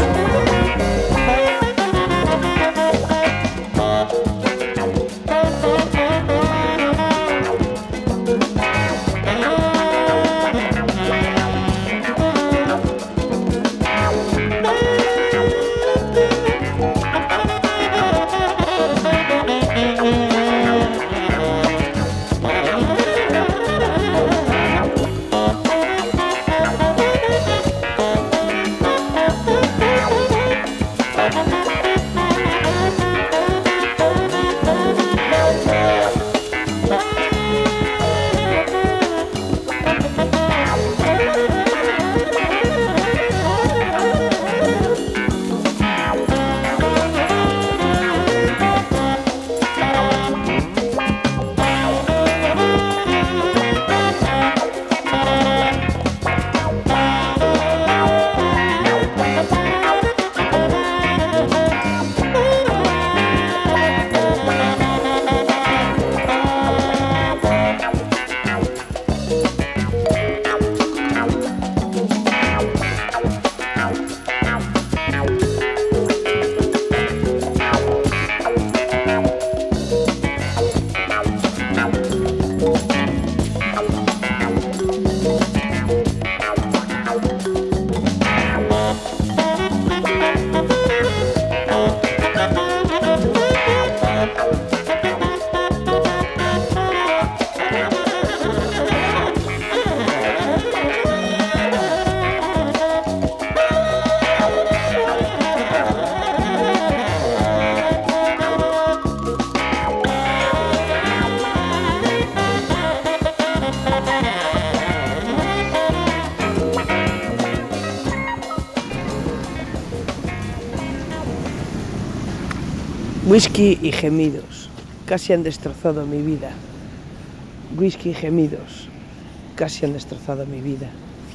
Speaker 20: Whisky y gemidos casi han destrozado mi vida. Whisky y gemidos casi han destrozado mi vida.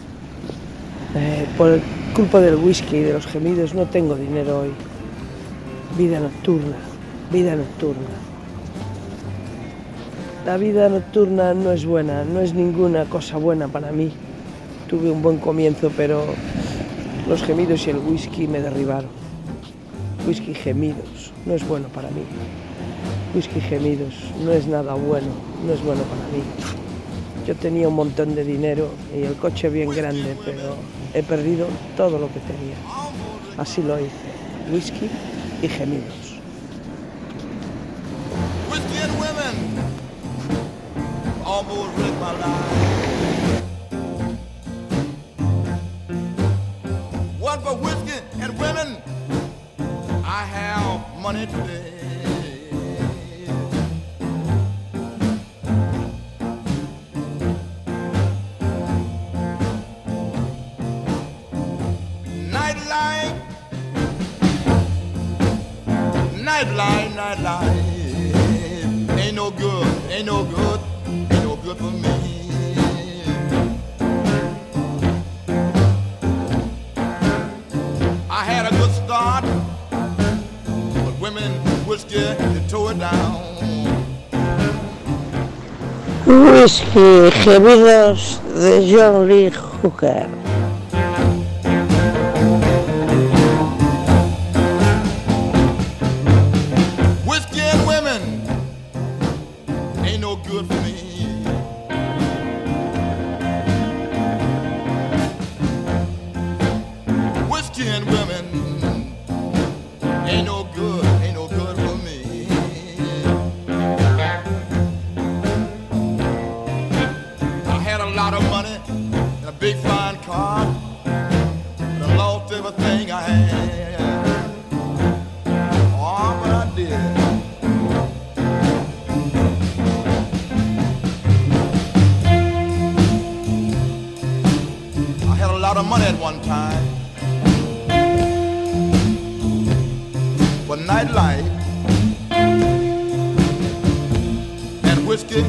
Speaker 20: Por culpa del whisky y de los gemidos no tengo dinero hoy. Vida nocturna, vida nocturna. La vida nocturna no es buena, no es ninguna cosa buena para mí. Tuve un buen comienzo, pero los gemidos y el whisky me derribaron. Whisky y gemidos no es bueno para mí. Whisky y gemidos no es nada bueno, no es bueno para mí. Yo tenía un montón de dinero y el coche bien grande, pero he perdido todo lo que tenía. Así lo hice. Whisky y gemidos.
Speaker 15: Whiskey and women almost wrecked my life. One for whiskey and women, I have money today. Nightlife, ain't no good, ain't no good, ain't no good for me. I had a good start, but women, whiskey, they tore it down.
Speaker 21: Whisky, gemidos de John Lee Hooker.
Speaker 15: Good for me. Whiskey and women ain't no good for me. I had a lot of money and a big fine car, but I lost everything I had. Oh, but I did. A lot of money at one time, but nightlife and whiskey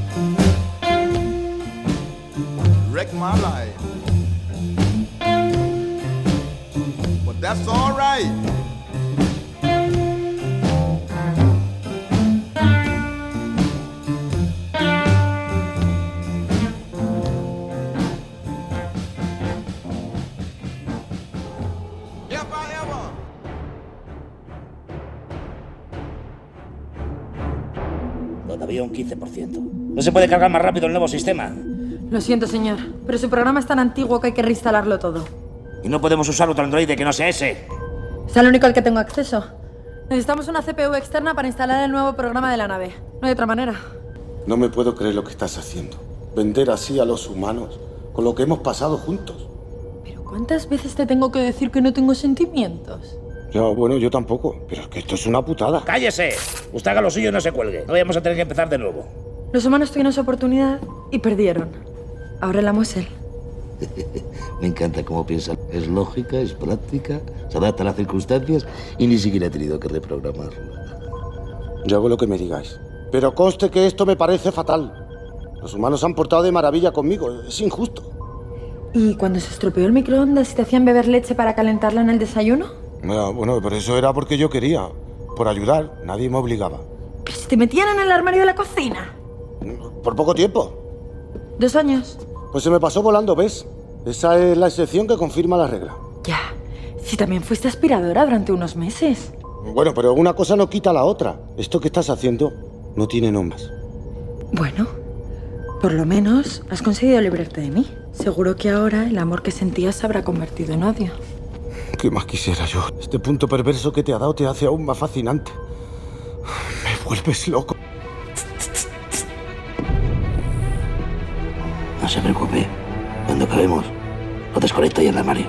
Speaker 15: wrecked my life. But that's all right.
Speaker 4: Todavía un 15%. No se puede cargar más rápido el nuevo sistema.
Speaker 6: Lo siento, señor, pero su programa es tan antiguo que hay que reinstalarlo todo.
Speaker 4: Y no podemos usar otro Android que no sea ese.
Speaker 6: Es el único al que tengo acceso. Necesitamos una CPU externa para instalar el nuevo programa de la nave. No hay otra manera.
Speaker 22: No me puedo creer lo que estás haciendo. Vender así a los humanos, con lo que hemos pasado juntos.
Speaker 6: ¿Pero cuántas veces te tengo que decir que no tengo sentimientos?
Speaker 22: Ya, bueno, yo tampoco, pero es que esto es una putada.
Speaker 4: ¡Cállese! Usted haga lo suyo y no se cuelgue. No vayamos a tener que empezar de nuevo.
Speaker 6: Los humanos tuvieron su oportunidad y perdieron. Ahora el amo es él.
Speaker 4: Me encanta cómo piensa. Es lógica, es práctica, se adapta a las circunstancias y ni siquiera he tenido que reprogramarlo.
Speaker 22: Yo hago lo que me digáis. Pero conste que esto me parece fatal. Los humanos se han portado de maravilla conmigo. Es injusto.
Speaker 6: ¿Y cuando se estropeó el microondas y te hacían beber leche para calentarla en el desayuno?
Speaker 22: No, bueno, pero eso era porque yo quería. Por ayudar. Nadie me obligaba.
Speaker 6: ¿Pero si te metían en el armario de la cocina?
Speaker 22: Por poco tiempo.
Speaker 6: 2 años.
Speaker 22: Pues se me pasó volando, ¿ves? Esa es la excepción que confirma la regla.
Speaker 6: Ya. Si también fuiste aspiradora durante unos meses.
Speaker 22: Bueno, pero una cosa no quita la otra. Esto que estás haciendo no tiene nombres.
Speaker 6: Bueno, por lo menos has conseguido librarte de mí. Seguro que ahora el amor que sentías se habrá convertido en odio.
Speaker 22: ¿Qué más quisiera yo? Este punto perverso que te ha dado te hace aún más fascinante. Me vuelves loco.
Speaker 4: No se preocupe. Cuando acabemos, lo desconecto y en el armario.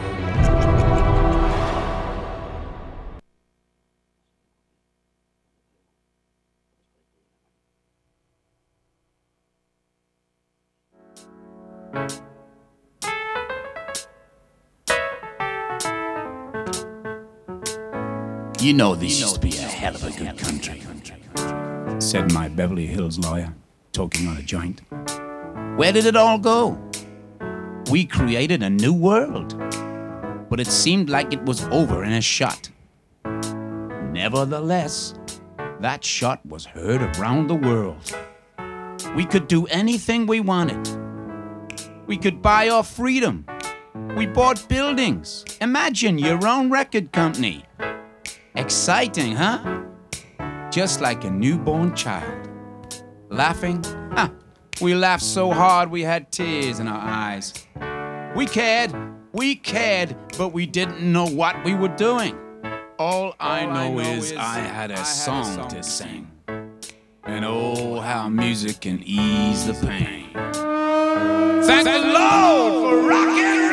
Speaker 2: You know this used to be a hell of a good country, said my Beverly Hills lawyer, talking on a joint. Where did it all go? We created a new world, but it seemed like it was over in a shot. Nevertheless, that shot was heard around the world. We could do anything we wanted. We could buy our freedom. We bought buildings. Imagine your own record company. Exciting, huh? Just like a newborn child. Laughing? We laughed so hard we had tears in our eyes. We cared, but we didn't know what we were doing. All I know is I had a song to sing. And oh, how music can ease the pain. Thank the Lord for rock and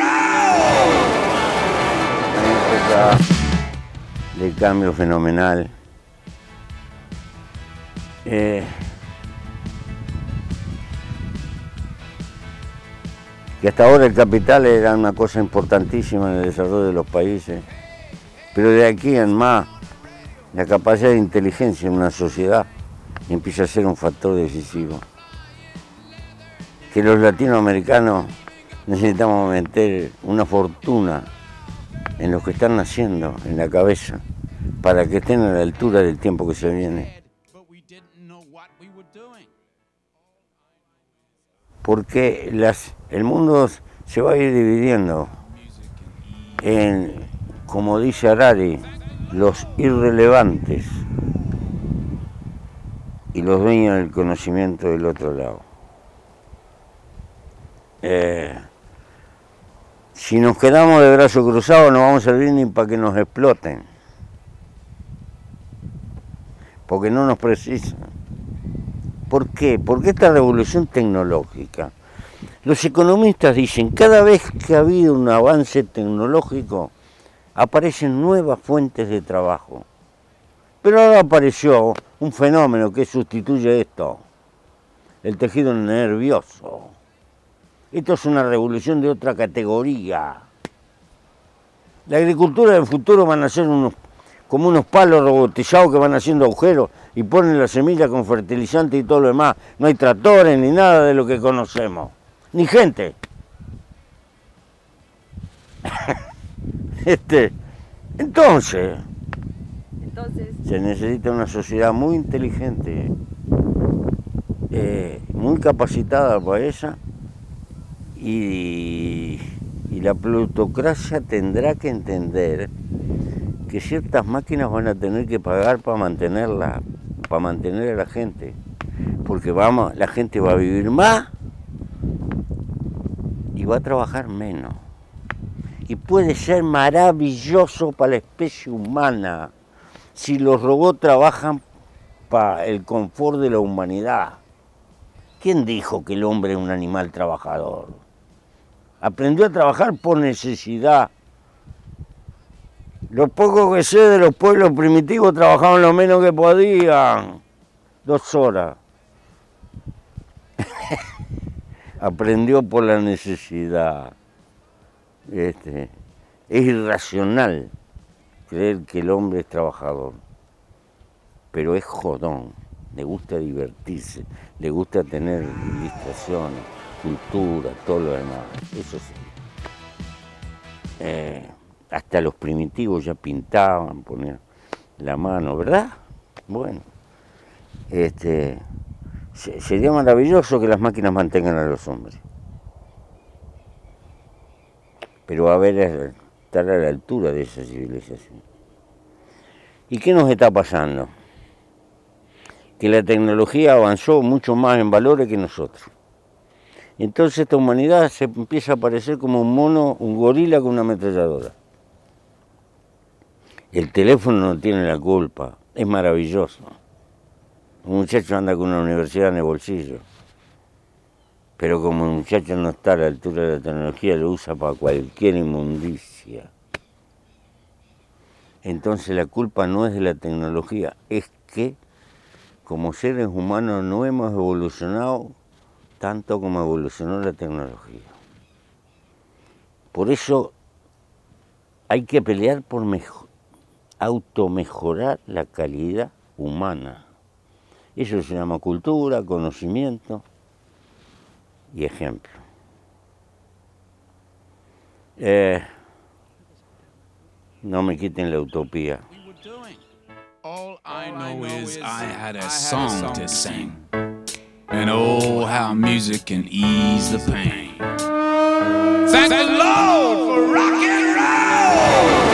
Speaker 2: roll!
Speaker 7: De cambio fenomenal. Que hasta ahora el capital era una cosa importantísima en el desarrollo de los países, pero de aquí en más, la capacidad de inteligencia en una sociedad empieza a ser un factor decisivo. Que los latinoamericanos necesitamos meter una fortuna en los que están naciendo, en la cabeza, para que estén a la altura del tiempo que se viene. Porque el mundo se va a ir dividiendo en, como dice Harari, los irrelevantes y los dueños del conocimiento del otro lado. Si nos quedamos de brazos cruzados no vamos a servir ni para que nos exploten, porque no nos precisan. ¿Por qué? Porque esta revolución tecnológica, los economistas dicen, cada vez que ha habido un avance tecnológico, aparecen nuevas fuentes de trabajo. Pero ahora apareció un fenómeno que sustituye esto, el tejido nervioso. Esto es una revolución de otra categoría. La agricultura del futuro van a ser como unos palos robotizados que van haciendo agujeros y ponen la semilla con fertilizante y todo lo demás. No hay tractores ni nada de lo que conocemos, ni gente. Entonces, se necesita una sociedad muy inteligente, muy capacitada para esa, y la plutocracia tendrá que entender que ciertas máquinas van a tener que pagar para mantener a la gente, porque la gente va a vivir más y va a trabajar menos. Y puede ser maravilloso para la especie humana si los robots trabajan para el confort de la humanidad. ¿Quién dijo que el hombre es un animal trabajador? Aprendió a trabajar por necesidad. Lo poco que sé de los pueblos primitivos trabajaban lo menos que podían. 2 horas. Aprendió por la necesidad. Es irracional creer que el hombre es trabajador, pero es jodón, le gusta divertirse, le gusta tener distracciones, cultura, todo lo demás, eso sí. Hasta los primitivos ya pintaban, ponían la mano, ¿verdad? Bueno, sería maravilloso que las máquinas mantengan a los hombres. Pero va a haber estar a la altura de esa civilización. ¿Y qué nos está pasando? Que la tecnología avanzó mucho más en valores que nosotros. Entonces esta humanidad se empieza a parecer como un mono, un gorila con una ametralladora. El teléfono no tiene la culpa, es maravilloso. Un muchacho anda con una universidad en el bolsillo. Pero como el muchacho no está a la altura de la tecnología, lo usa para cualquier inmundicia. Entonces la culpa no es de la tecnología, es que como seres humanos no hemos evolucionado tanto como evolucionó la tecnología. Por eso hay que pelear por automejorar la calidad humana. Eso se llama cultura, conocimiento y ejemplo. No me quiten la utopía.
Speaker 2: All I know is I had a song to sing. And oh, how music can ease the pain. Thank the Lord for rock and roll!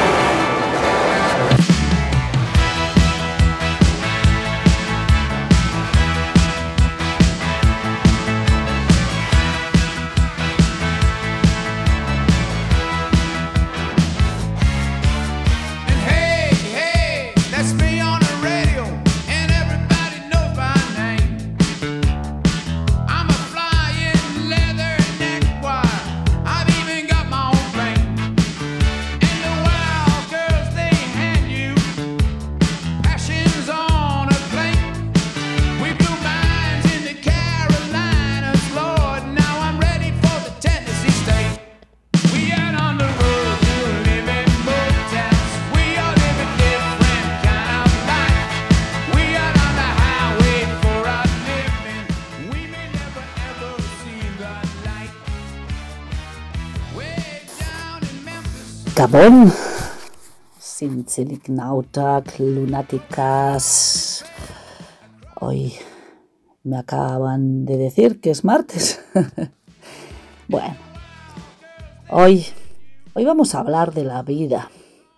Speaker 5: Gabón, Sinzilignautak, lunáticas. Hoy me acaban de decir que es martes. Bueno, hoy vamos a hablar de la vida.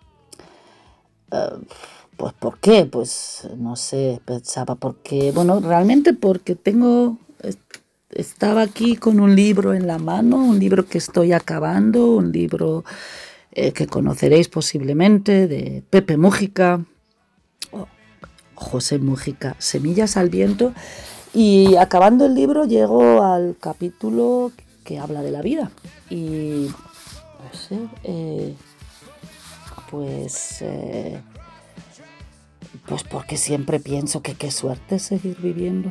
Speaker 5: Pues ¿por qué? Pues no sé, pensaba porque, bueno, realmente porque estaba aquí con un libro en la mano, un libro que estoy acabando, un libro que conoceréis posiblemente, de Pepe Mújica, José Mújica, Semillas al viento, y acabando el libro llego al capítulo que habla de la vida, y no sé, pues porque siempre pienso que qué suerte seguir viviendo,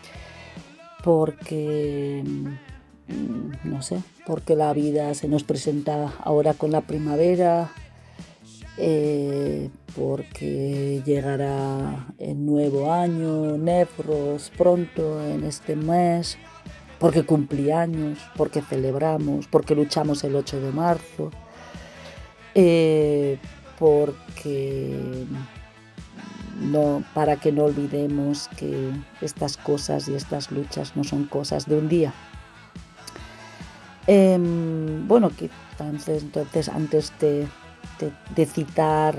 Speaker 5: porque no sé, porque la vida se nos presenta ahora con la primavera, porque llegará el nuevo año, Nefros, pronto en este mes, porque cumpleaños, porque celebramos, porque luchamos el 8 de marzo, porque no, para que no olvidemos que estas cosas y estas luchas no son cosas de un día. Bueno, entonces antes de citar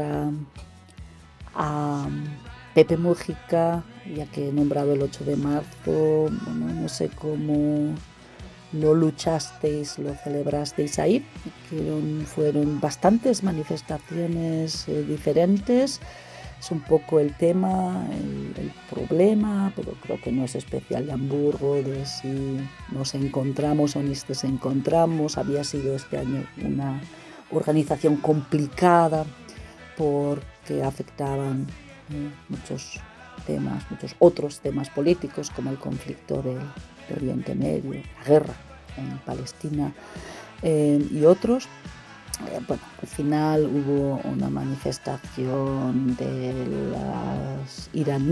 Speaker 5: a Pepe Mújica, ya que he nombrado el 8 de marzo, bueno, no sé cómo lo luchasteis, lo celebrasteis ahí, fueron bastantes manifestaciones diferentes. Es un poco el tema, el problema, pero creo que no es especial de Hamburgo, de si nos encontramos o ni nos encontramos. Había sido este año una organización complicada porque afectaban muchos otros temas políticos, como el conflicto del Oriente Medio, la guerra en Palestina y otros. Bueno, al final hubo una manifestación de las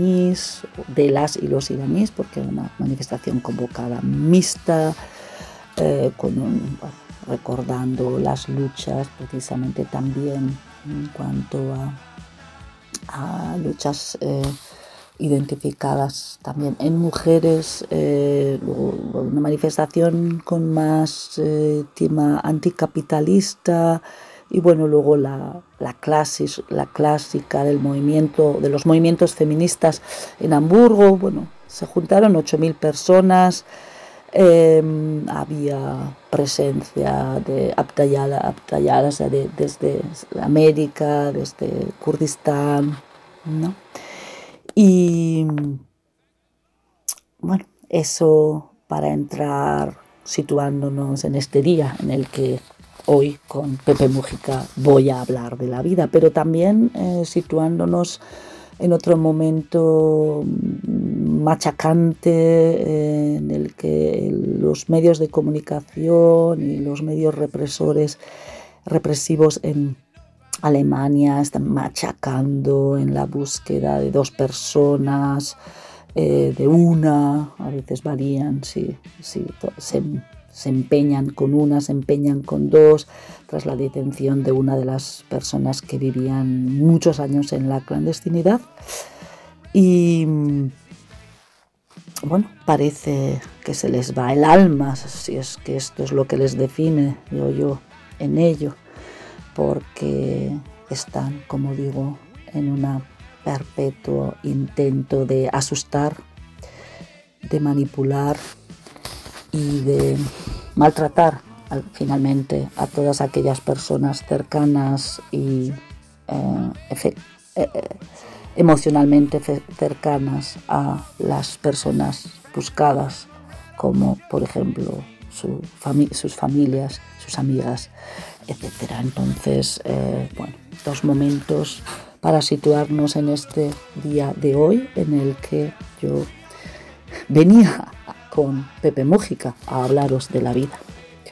Speaker 5: y los iraníes, porque era una manifestación convocada mixta, recordando las luchas precisamente también en cuanto a luchas identificadas también en mujeres, una manifestación con más tema anticapitalista, y bueno, luego la clásica de los movimientos feministas en Hamburgo. Bueno, se juntaron 8.000 personas, había presencia de Abdayala, o sea, desde América, desde Kurdistán, ¿no? Y bueno, eso para entrar situándonos en este día en el que hoy con Pepe Mújica voy a hablar de la vida, pero también situándonos en otro momento machacante en el que los medios de comunicación y los medios represivos en Alemania están machacando en la búsqueda de 2 personas, de una, a veces varían, sí, se empeñan con una, se empeñan con 2, tras la detención de una de las personas que vivían muchos años en la clandestinidad. Y bueno, parece que se les va el alma, si es que esto es lo que les define, digo yo, en ello, porque están, como digo, en un perpetuo intento de asustar, de manipular y de maltratar finalmente a todas aquellas personas cercanas y emocionalmente cercanas a las personas buscadas, como por ejemplo sus familias, sus amigas, etc. Entonces, bueno, 2 momentos para situarnos en este día de hoy, en el que yo venía con Pepe Mújica a hablaros de la vida.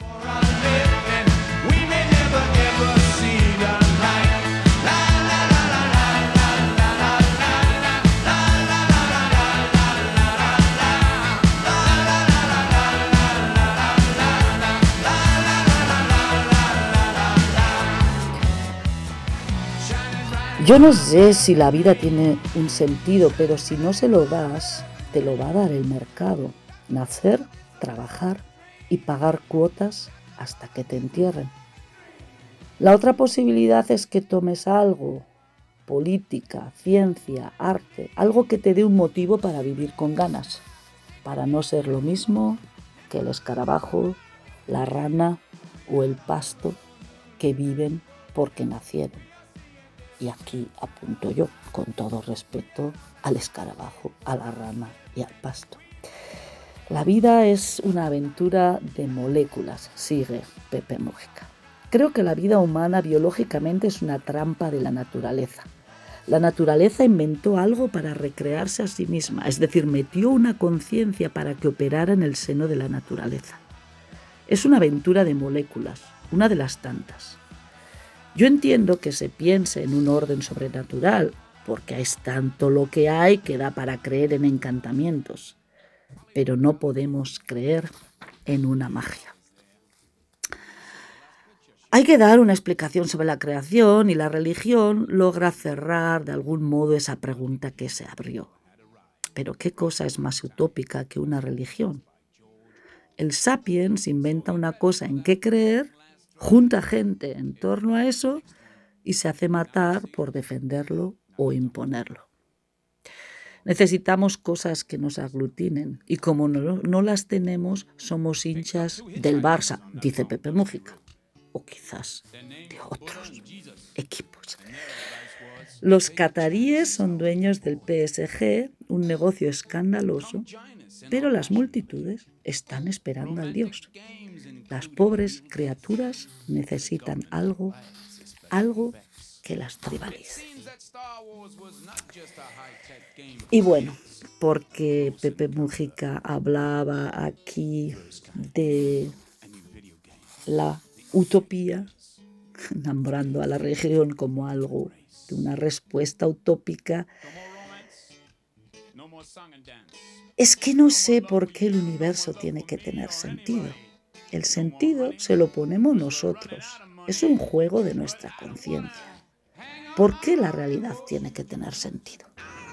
Speaker 5: Yo no sé si la vida tiene un sentido, pero si no se lo das, te lo va a dar el mercado. Nacer, trabajar y pagar cuotas hasta que te entierren. La otra posibilidad es que tomes algo, política, ciencia, arte, algo que te dé un motivo para vivir con ganas, para no ser lo mismo que el escarabajo, la rana o el pasto que viven porque nacieron. Y aquí apunto yo, con todo respeto, al escarabajo, a la rana y al pasto. La vida es una aventura de moléculas, sigue Pepe Mújica. Creo que la vida humana biológicamente es una trampa de la naturaleza. La naturaleza inventó algo para recrearse a sí misma, es decir, metió una conciencia para que operara en el seno de la naturaleza. Es una aventura de moléculas, una de las tantas. Yo entiendo que se piense en un orden sobrenatural, porque es tanto lo que hay que da para creer en encantamientos, pero no podemos creer en una magia. Hay que dar una explicación sobre la creación y la religión logra cerrar de algún modo esa pregunta que se abrió. Pero ¿qué cosa es más utópica que una religión? El Sapiens inventa una cosa en que creer, junta gente en torno a eso y se hace matar por defenderlo o imponerlo. Necesitamos cosas que nos aglutinen y como no las tenemos, somos hinchas del Barça, dice Pepe Mújica, o quizás de otros equipos. Los cataríes son dueños del PSG, un negocio escandaloso, pero las multitudes están esperando al Dios. Las pobres criaturas necesitan algo que las tribalice. Y bueno, porque Pepe Mújica hablaba aquí de la utopía, nombrando a la religión como algo de una respuesta utópica, es que no sé por qué el universo tiene que tener sentido. El sentido se lo ponemos nosotros. Es un juego de nuestra conciencia. ¿Por qué la realidad tiene que tener sentido?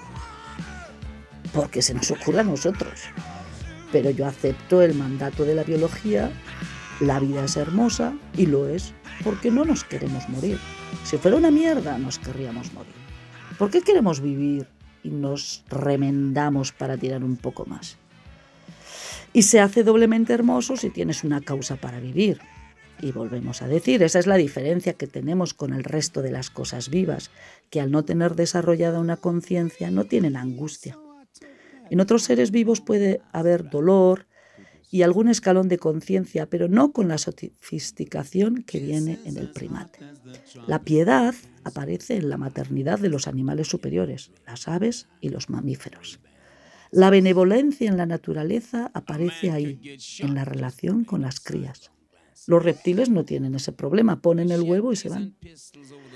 Speaker 5: Porque se nos ocurre a nosotros. Pero yo acepto el mandato de la biología. La vida es hermosa y lo es porque no nos queremos morir. Si fuera una mierda, nos querríamos morir. ¿Por qué queremos vivir y nos remendamos para tirar un poco más? Y se hace doblemente hermoso si tienes una causa para vivir. Y volvemos a decir, esa es la diferencia que tenemos con el resto de las cosas vivas, que al no tener desarrollada una conciencia no tienen angustia. En otros seres vivos puede haber dolor y algún escalón de conciencia, pero no con la sofisticación que viene en el primate. La piedad aparece en la maternidad de los animales superiores, las aves y los mamíferos. La benevolencia en la naturaleza aparece ahí, en la relación con las crías. Los reptiles no tienen ese problema, ponen el huevo y se van.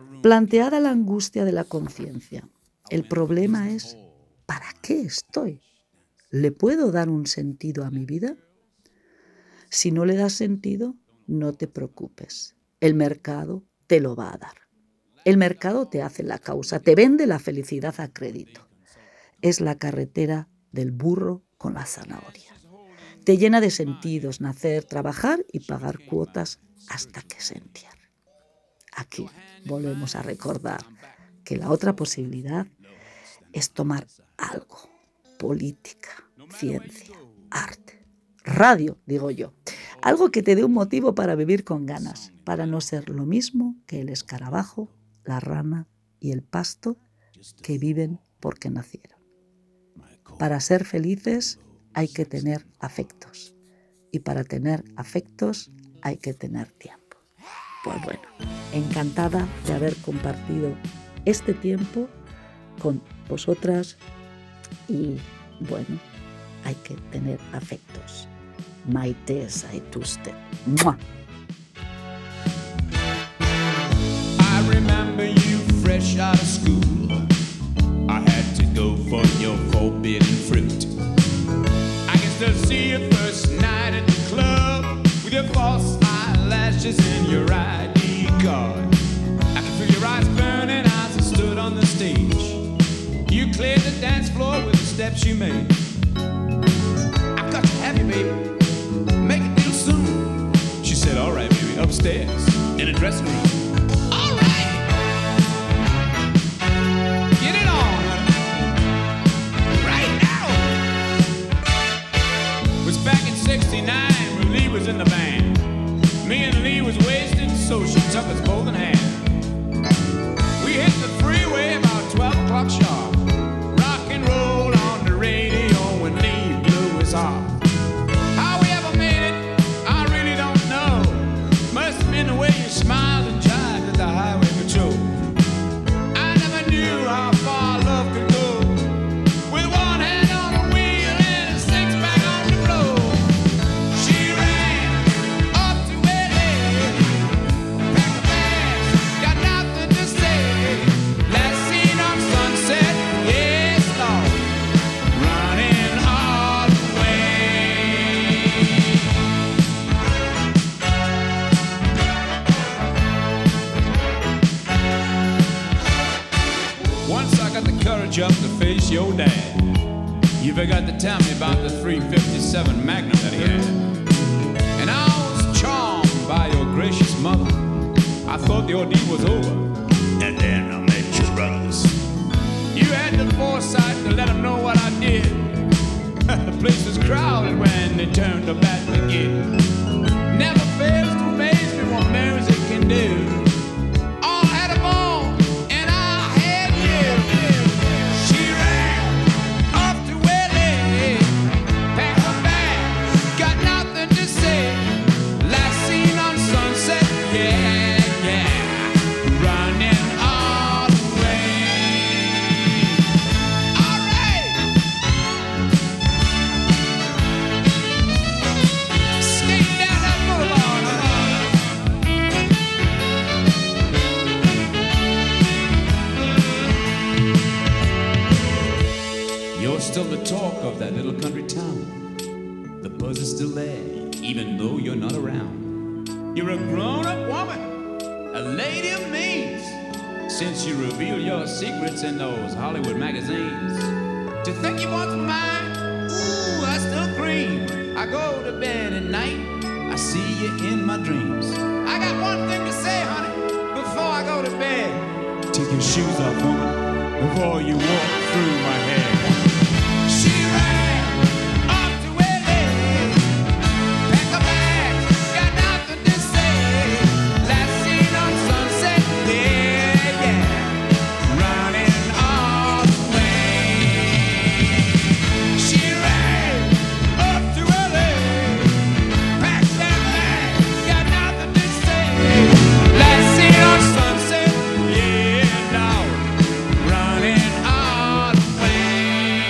Speaker 5: Planteada la angustia de la conciencia, el problema es, ¿para qué estoy? ¿Le puedo dar un sentido a mi vida? Si no le das sentido, no te preocupes. El mercado te lo va a dar. El mercado te hace la causa, te vende la felicidad a crédito. Es la carretera del burro con la zanahoria. Te llena de sentidos nacer, trabajar y pagar cuotas hasta que se entierre. Aquí volvemos a recordar que la otra posibilidad es tomar algo, política, ciencia, arte, radio, digo yo, algo que te dé un motivo para vivir con ganas, para no ser lo mismo que el escarabajo, la rana y el pasto que viven porque nacieron. Para ser felices hay que tener afectos y para tener afectos hay que tener tiempo. Pues bueno, encantada de haber compartido este tiempo con vosotras y bueno, hay que tener afectos. Maite zaituzte. ¡Mua!
Speaker 2: I remember you fresh out of school. I had to go for your forbidden fruit. I can still see you first night at the club with your false eyelashes and your ID card. I can feel your eyes burning as I stood on the stage. You cleared the dance floor with the steps you made. I've got to have you, baby. Make it real soon. She said, all right, baby, upstairs in a dressing room. All right. Get it on, honey. Right now. It was back in 69 when Lee was in the band. Me and Lee was wasted, so she took us both in hand. We hit the freeway about 12 o'clock sharp. Rock and roll on the radio when Lee blew his heart. How we ever made it, I really don't know. Must have been the way you smiled and jived at the highway patrol. I never knew how far love could go. With one hand on the wheel and a six-pack on the floor. She ran up to LA, packed her bags, got nothing to say. Last seen on Sunset, yes, Lord, running all the way. Once I got the courage up to face your dad. You forgot to tell me about the 357 Magnum that he had. And I was charmed by your gracious mother. I thought the ordeal was over. And then I met your brothers. You had the foresight to let them know what I did. The place was crowded when they turned the bat again. Never fails to amaze me what music can do. All had a ball, and I had you. She ran off to LA, packed her bags, got nothing to say. Last seen on Sunset, yeah, yeah, running all the way. All right, skating down that boulevard. You're still the talk of that little country town. The buzz is still there, even though you're not around. You're a grown-up woman, a lady of means, since you reveal your secrets in those Hollywood magazines. To think you once were mine, ooh, I still cream. I go to bed at night, I see you in my dreams. I got one thing to say, honey, before I go to bed. Take your shoes off, woman, before you walk through my head. She ran up to LA, packed her bags, got nothing to say. Last seen on Sunset, yeah, yeah, running all the way. She ran up to LA, packed that bag, got nothing to say. Last seen on Sunset, yeah, now running all the way.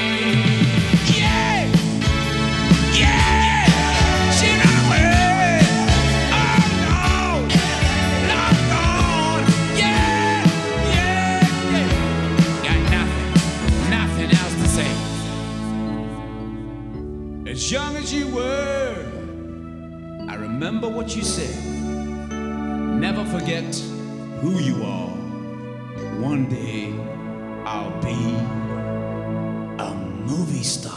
Speaker 2: were. I remember what you said. Never forget who you are. One day I'll be a movie star.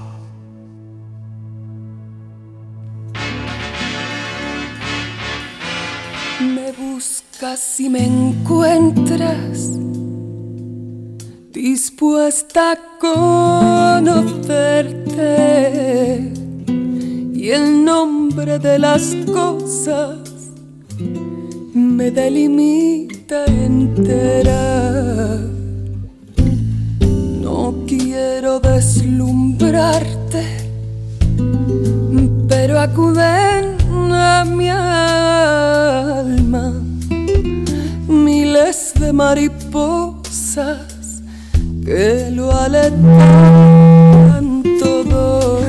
Speaker 10: Me buscas y me encuentras, dispuesta a conocerte, y el nombre de las cosas me delimita entera. No quiero deslumbrarte, pero acuden a mi alma miles de mariposas que lo aletan todo.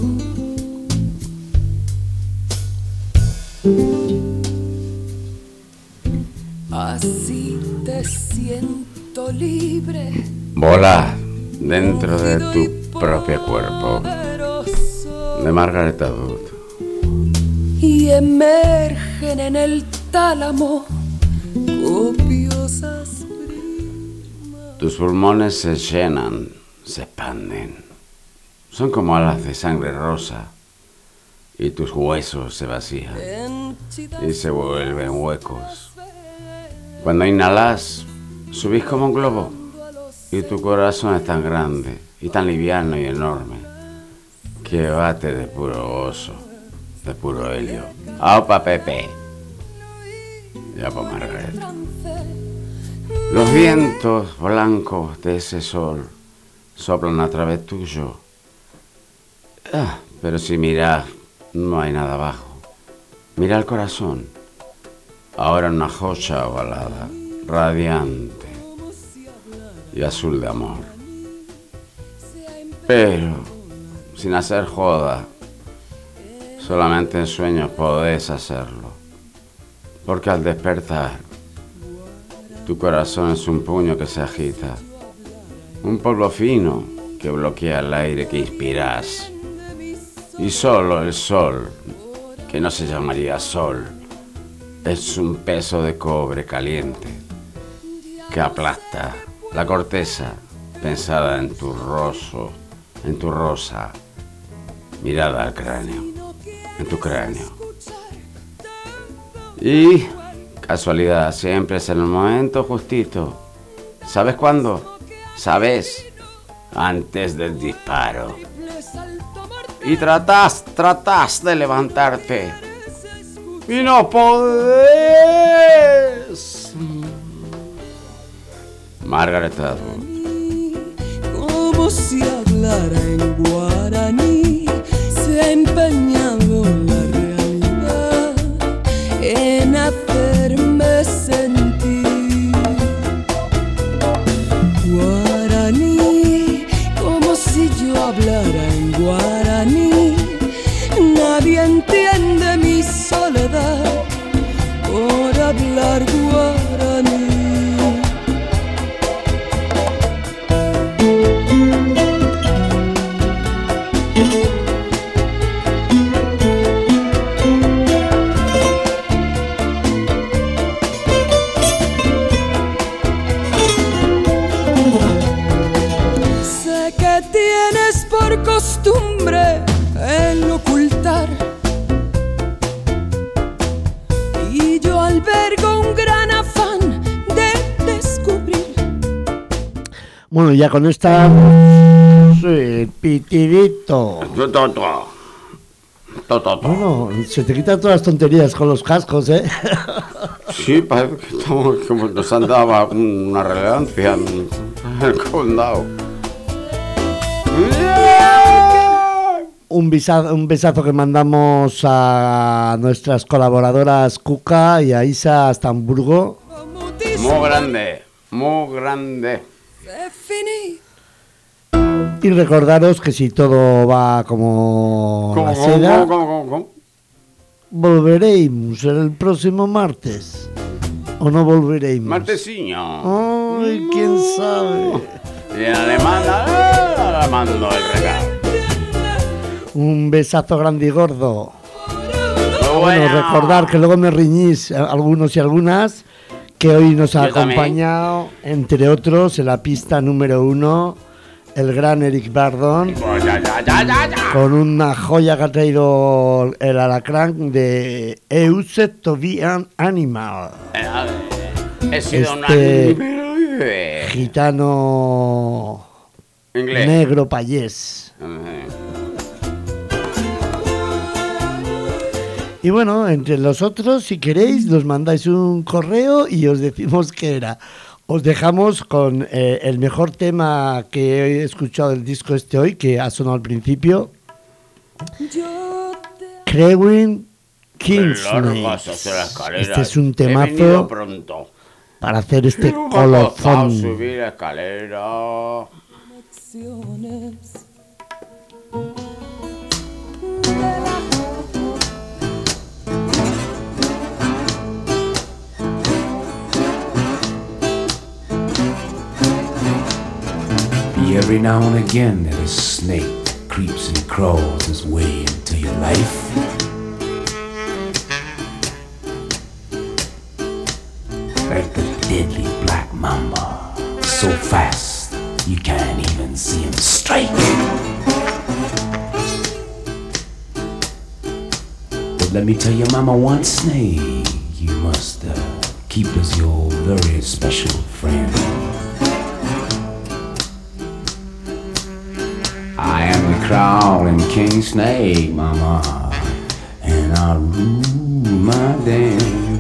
Speaker 10: Así te siento libre.
Speaker 11: Vola dentro de tu propio cuerpo. De Margaret Atwood.
Speaker 10: Y emergen en el tálamo copiosas.
Speaker 11: Tus pulmones se llenan, se expanden. Son como alas de sangre rosa. Y tus huesos se vacían y se vuelven huecos. Cuando inhalas, subís como un globo. Y tu corazón es tan grande y tan liviano y enorme que bate de puro oso, de puro helio. ¡Aupa, Pepe! Ya pa' Margaret. Los vientos blancos de ese sol soplan a través tuyo. Pero si miras, no hay nada abajo. Mira el corazón. Ahora una joya ovalada, radiante y azul de amor. Pero, sin hacer joda, solamente en sueños podés hacerlo. Porque al despertar, tu corazón es un puño que se agita, un polvo fino que bloquea el aire que inspirás. Y solo el sol, que no se llamaría sol, es un peso de cobre caliente que aplasta la corteza pensada en tu rosa mirada al cráneo, en tu cráneo. Y casualidad, siempre es en el momento justito. ¿Sabes cuándo? ¿Sabes? Antes del disparo. Y tratás de levantarte y no podés. Margaret Atwood.
Speaker 10: Como si hablara en guaraní, se ha empeñado la realidad en hacerme sentir guaraní, como si yo hablara en guaraní. Nadie entiende mi soledad por hablar guaraní. Sé que tienes por costumbre el ocultar, y yo albergo un gran afán de descubrir.
Speaker 1: Bueno, ya con esta... Sí, pitidito. Bueno, se te quitan todas las tonterías con los cascos, ¿eh?
Speaker 11: Sí, parece que estamos, como nos han dado una relevancia en el condado.
Speaker 1: Un besazo que mandamos a nuestras colaboradoras Cuca y a Isa hasta Hamburgo.
Speaker 11: Muy grande, muy grande.
Speaker 1: Y recordaros que si todo va como la seda, volveremos el próximo martes. ¿O no volveremos?
Speaker 11: Martesiño.
Speaker 1: Ay, quién sabe.
Speaker 11: Y en alemán, le mando el regalo.
Speaker 1: Un besazo grande y gordo. Bueno, recordar que luego me riñís algunos y algunas, que hoy nos ha acompañado, entre otros, en la pista número 1, el gran Eric Burdon, con una joya que ha traído el Alacrán de I Used to Be an Animal.
Speaker 11: He sido un animal.
Speaker 1: Gitano
Speaker 11: Inglés.
Speaker 1: Negro payés. Y bueno, entre los otros, si queréis, nos mandáis un correo y os decimos qué era. Os dejamos con el mejor tema que he escuchado del disco este hoy, que ha sonado al principio. Crewing Kingsnakes. Este es un temazo para hacer este colofón.
Speaker 11: Subir la escalera.
Speaker 2: Every now and again that a snake creeps and crawls his way into your life. Like the deadly black mamba, so fast you can't even see him strike. But let me tell you, mama, one snake you must keep as your very special friend. I am the crawling king snake, mama, and I rule my den.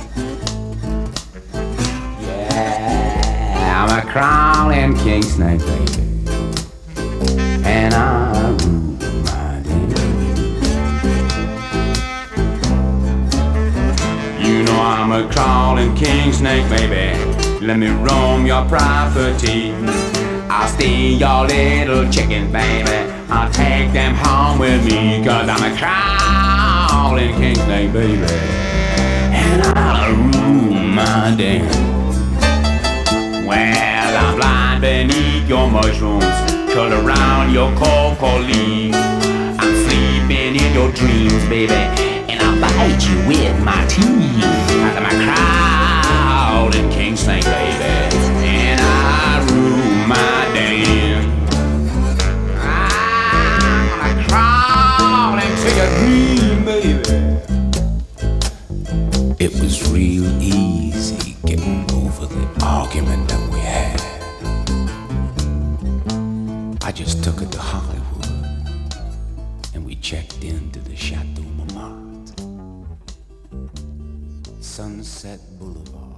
Speaker 2: Yeah, I'm a crawling king snake, baby, and I rule my den. You know I'm a crawling king snake, baby. Let me roam your property. I'll steal your little chickens, baby. I'll take them home with me, 'cause I'm a crawling king snake, baby, and I'll rule my den. Well, I'm blind beneath your mushrooms, curled around your cocoa leaves. I'm sleeping in your dreams, baby, and I'll bite you with my teeth. 'Cause I'm a crawling king snake, baby, and I rule my den. I'm gonna crawl into your dream, baby. It was real easy getting over the argument that we had. I just took it to Hollywood and we checked into the Chateau Montmartre, Sunset Boulevard.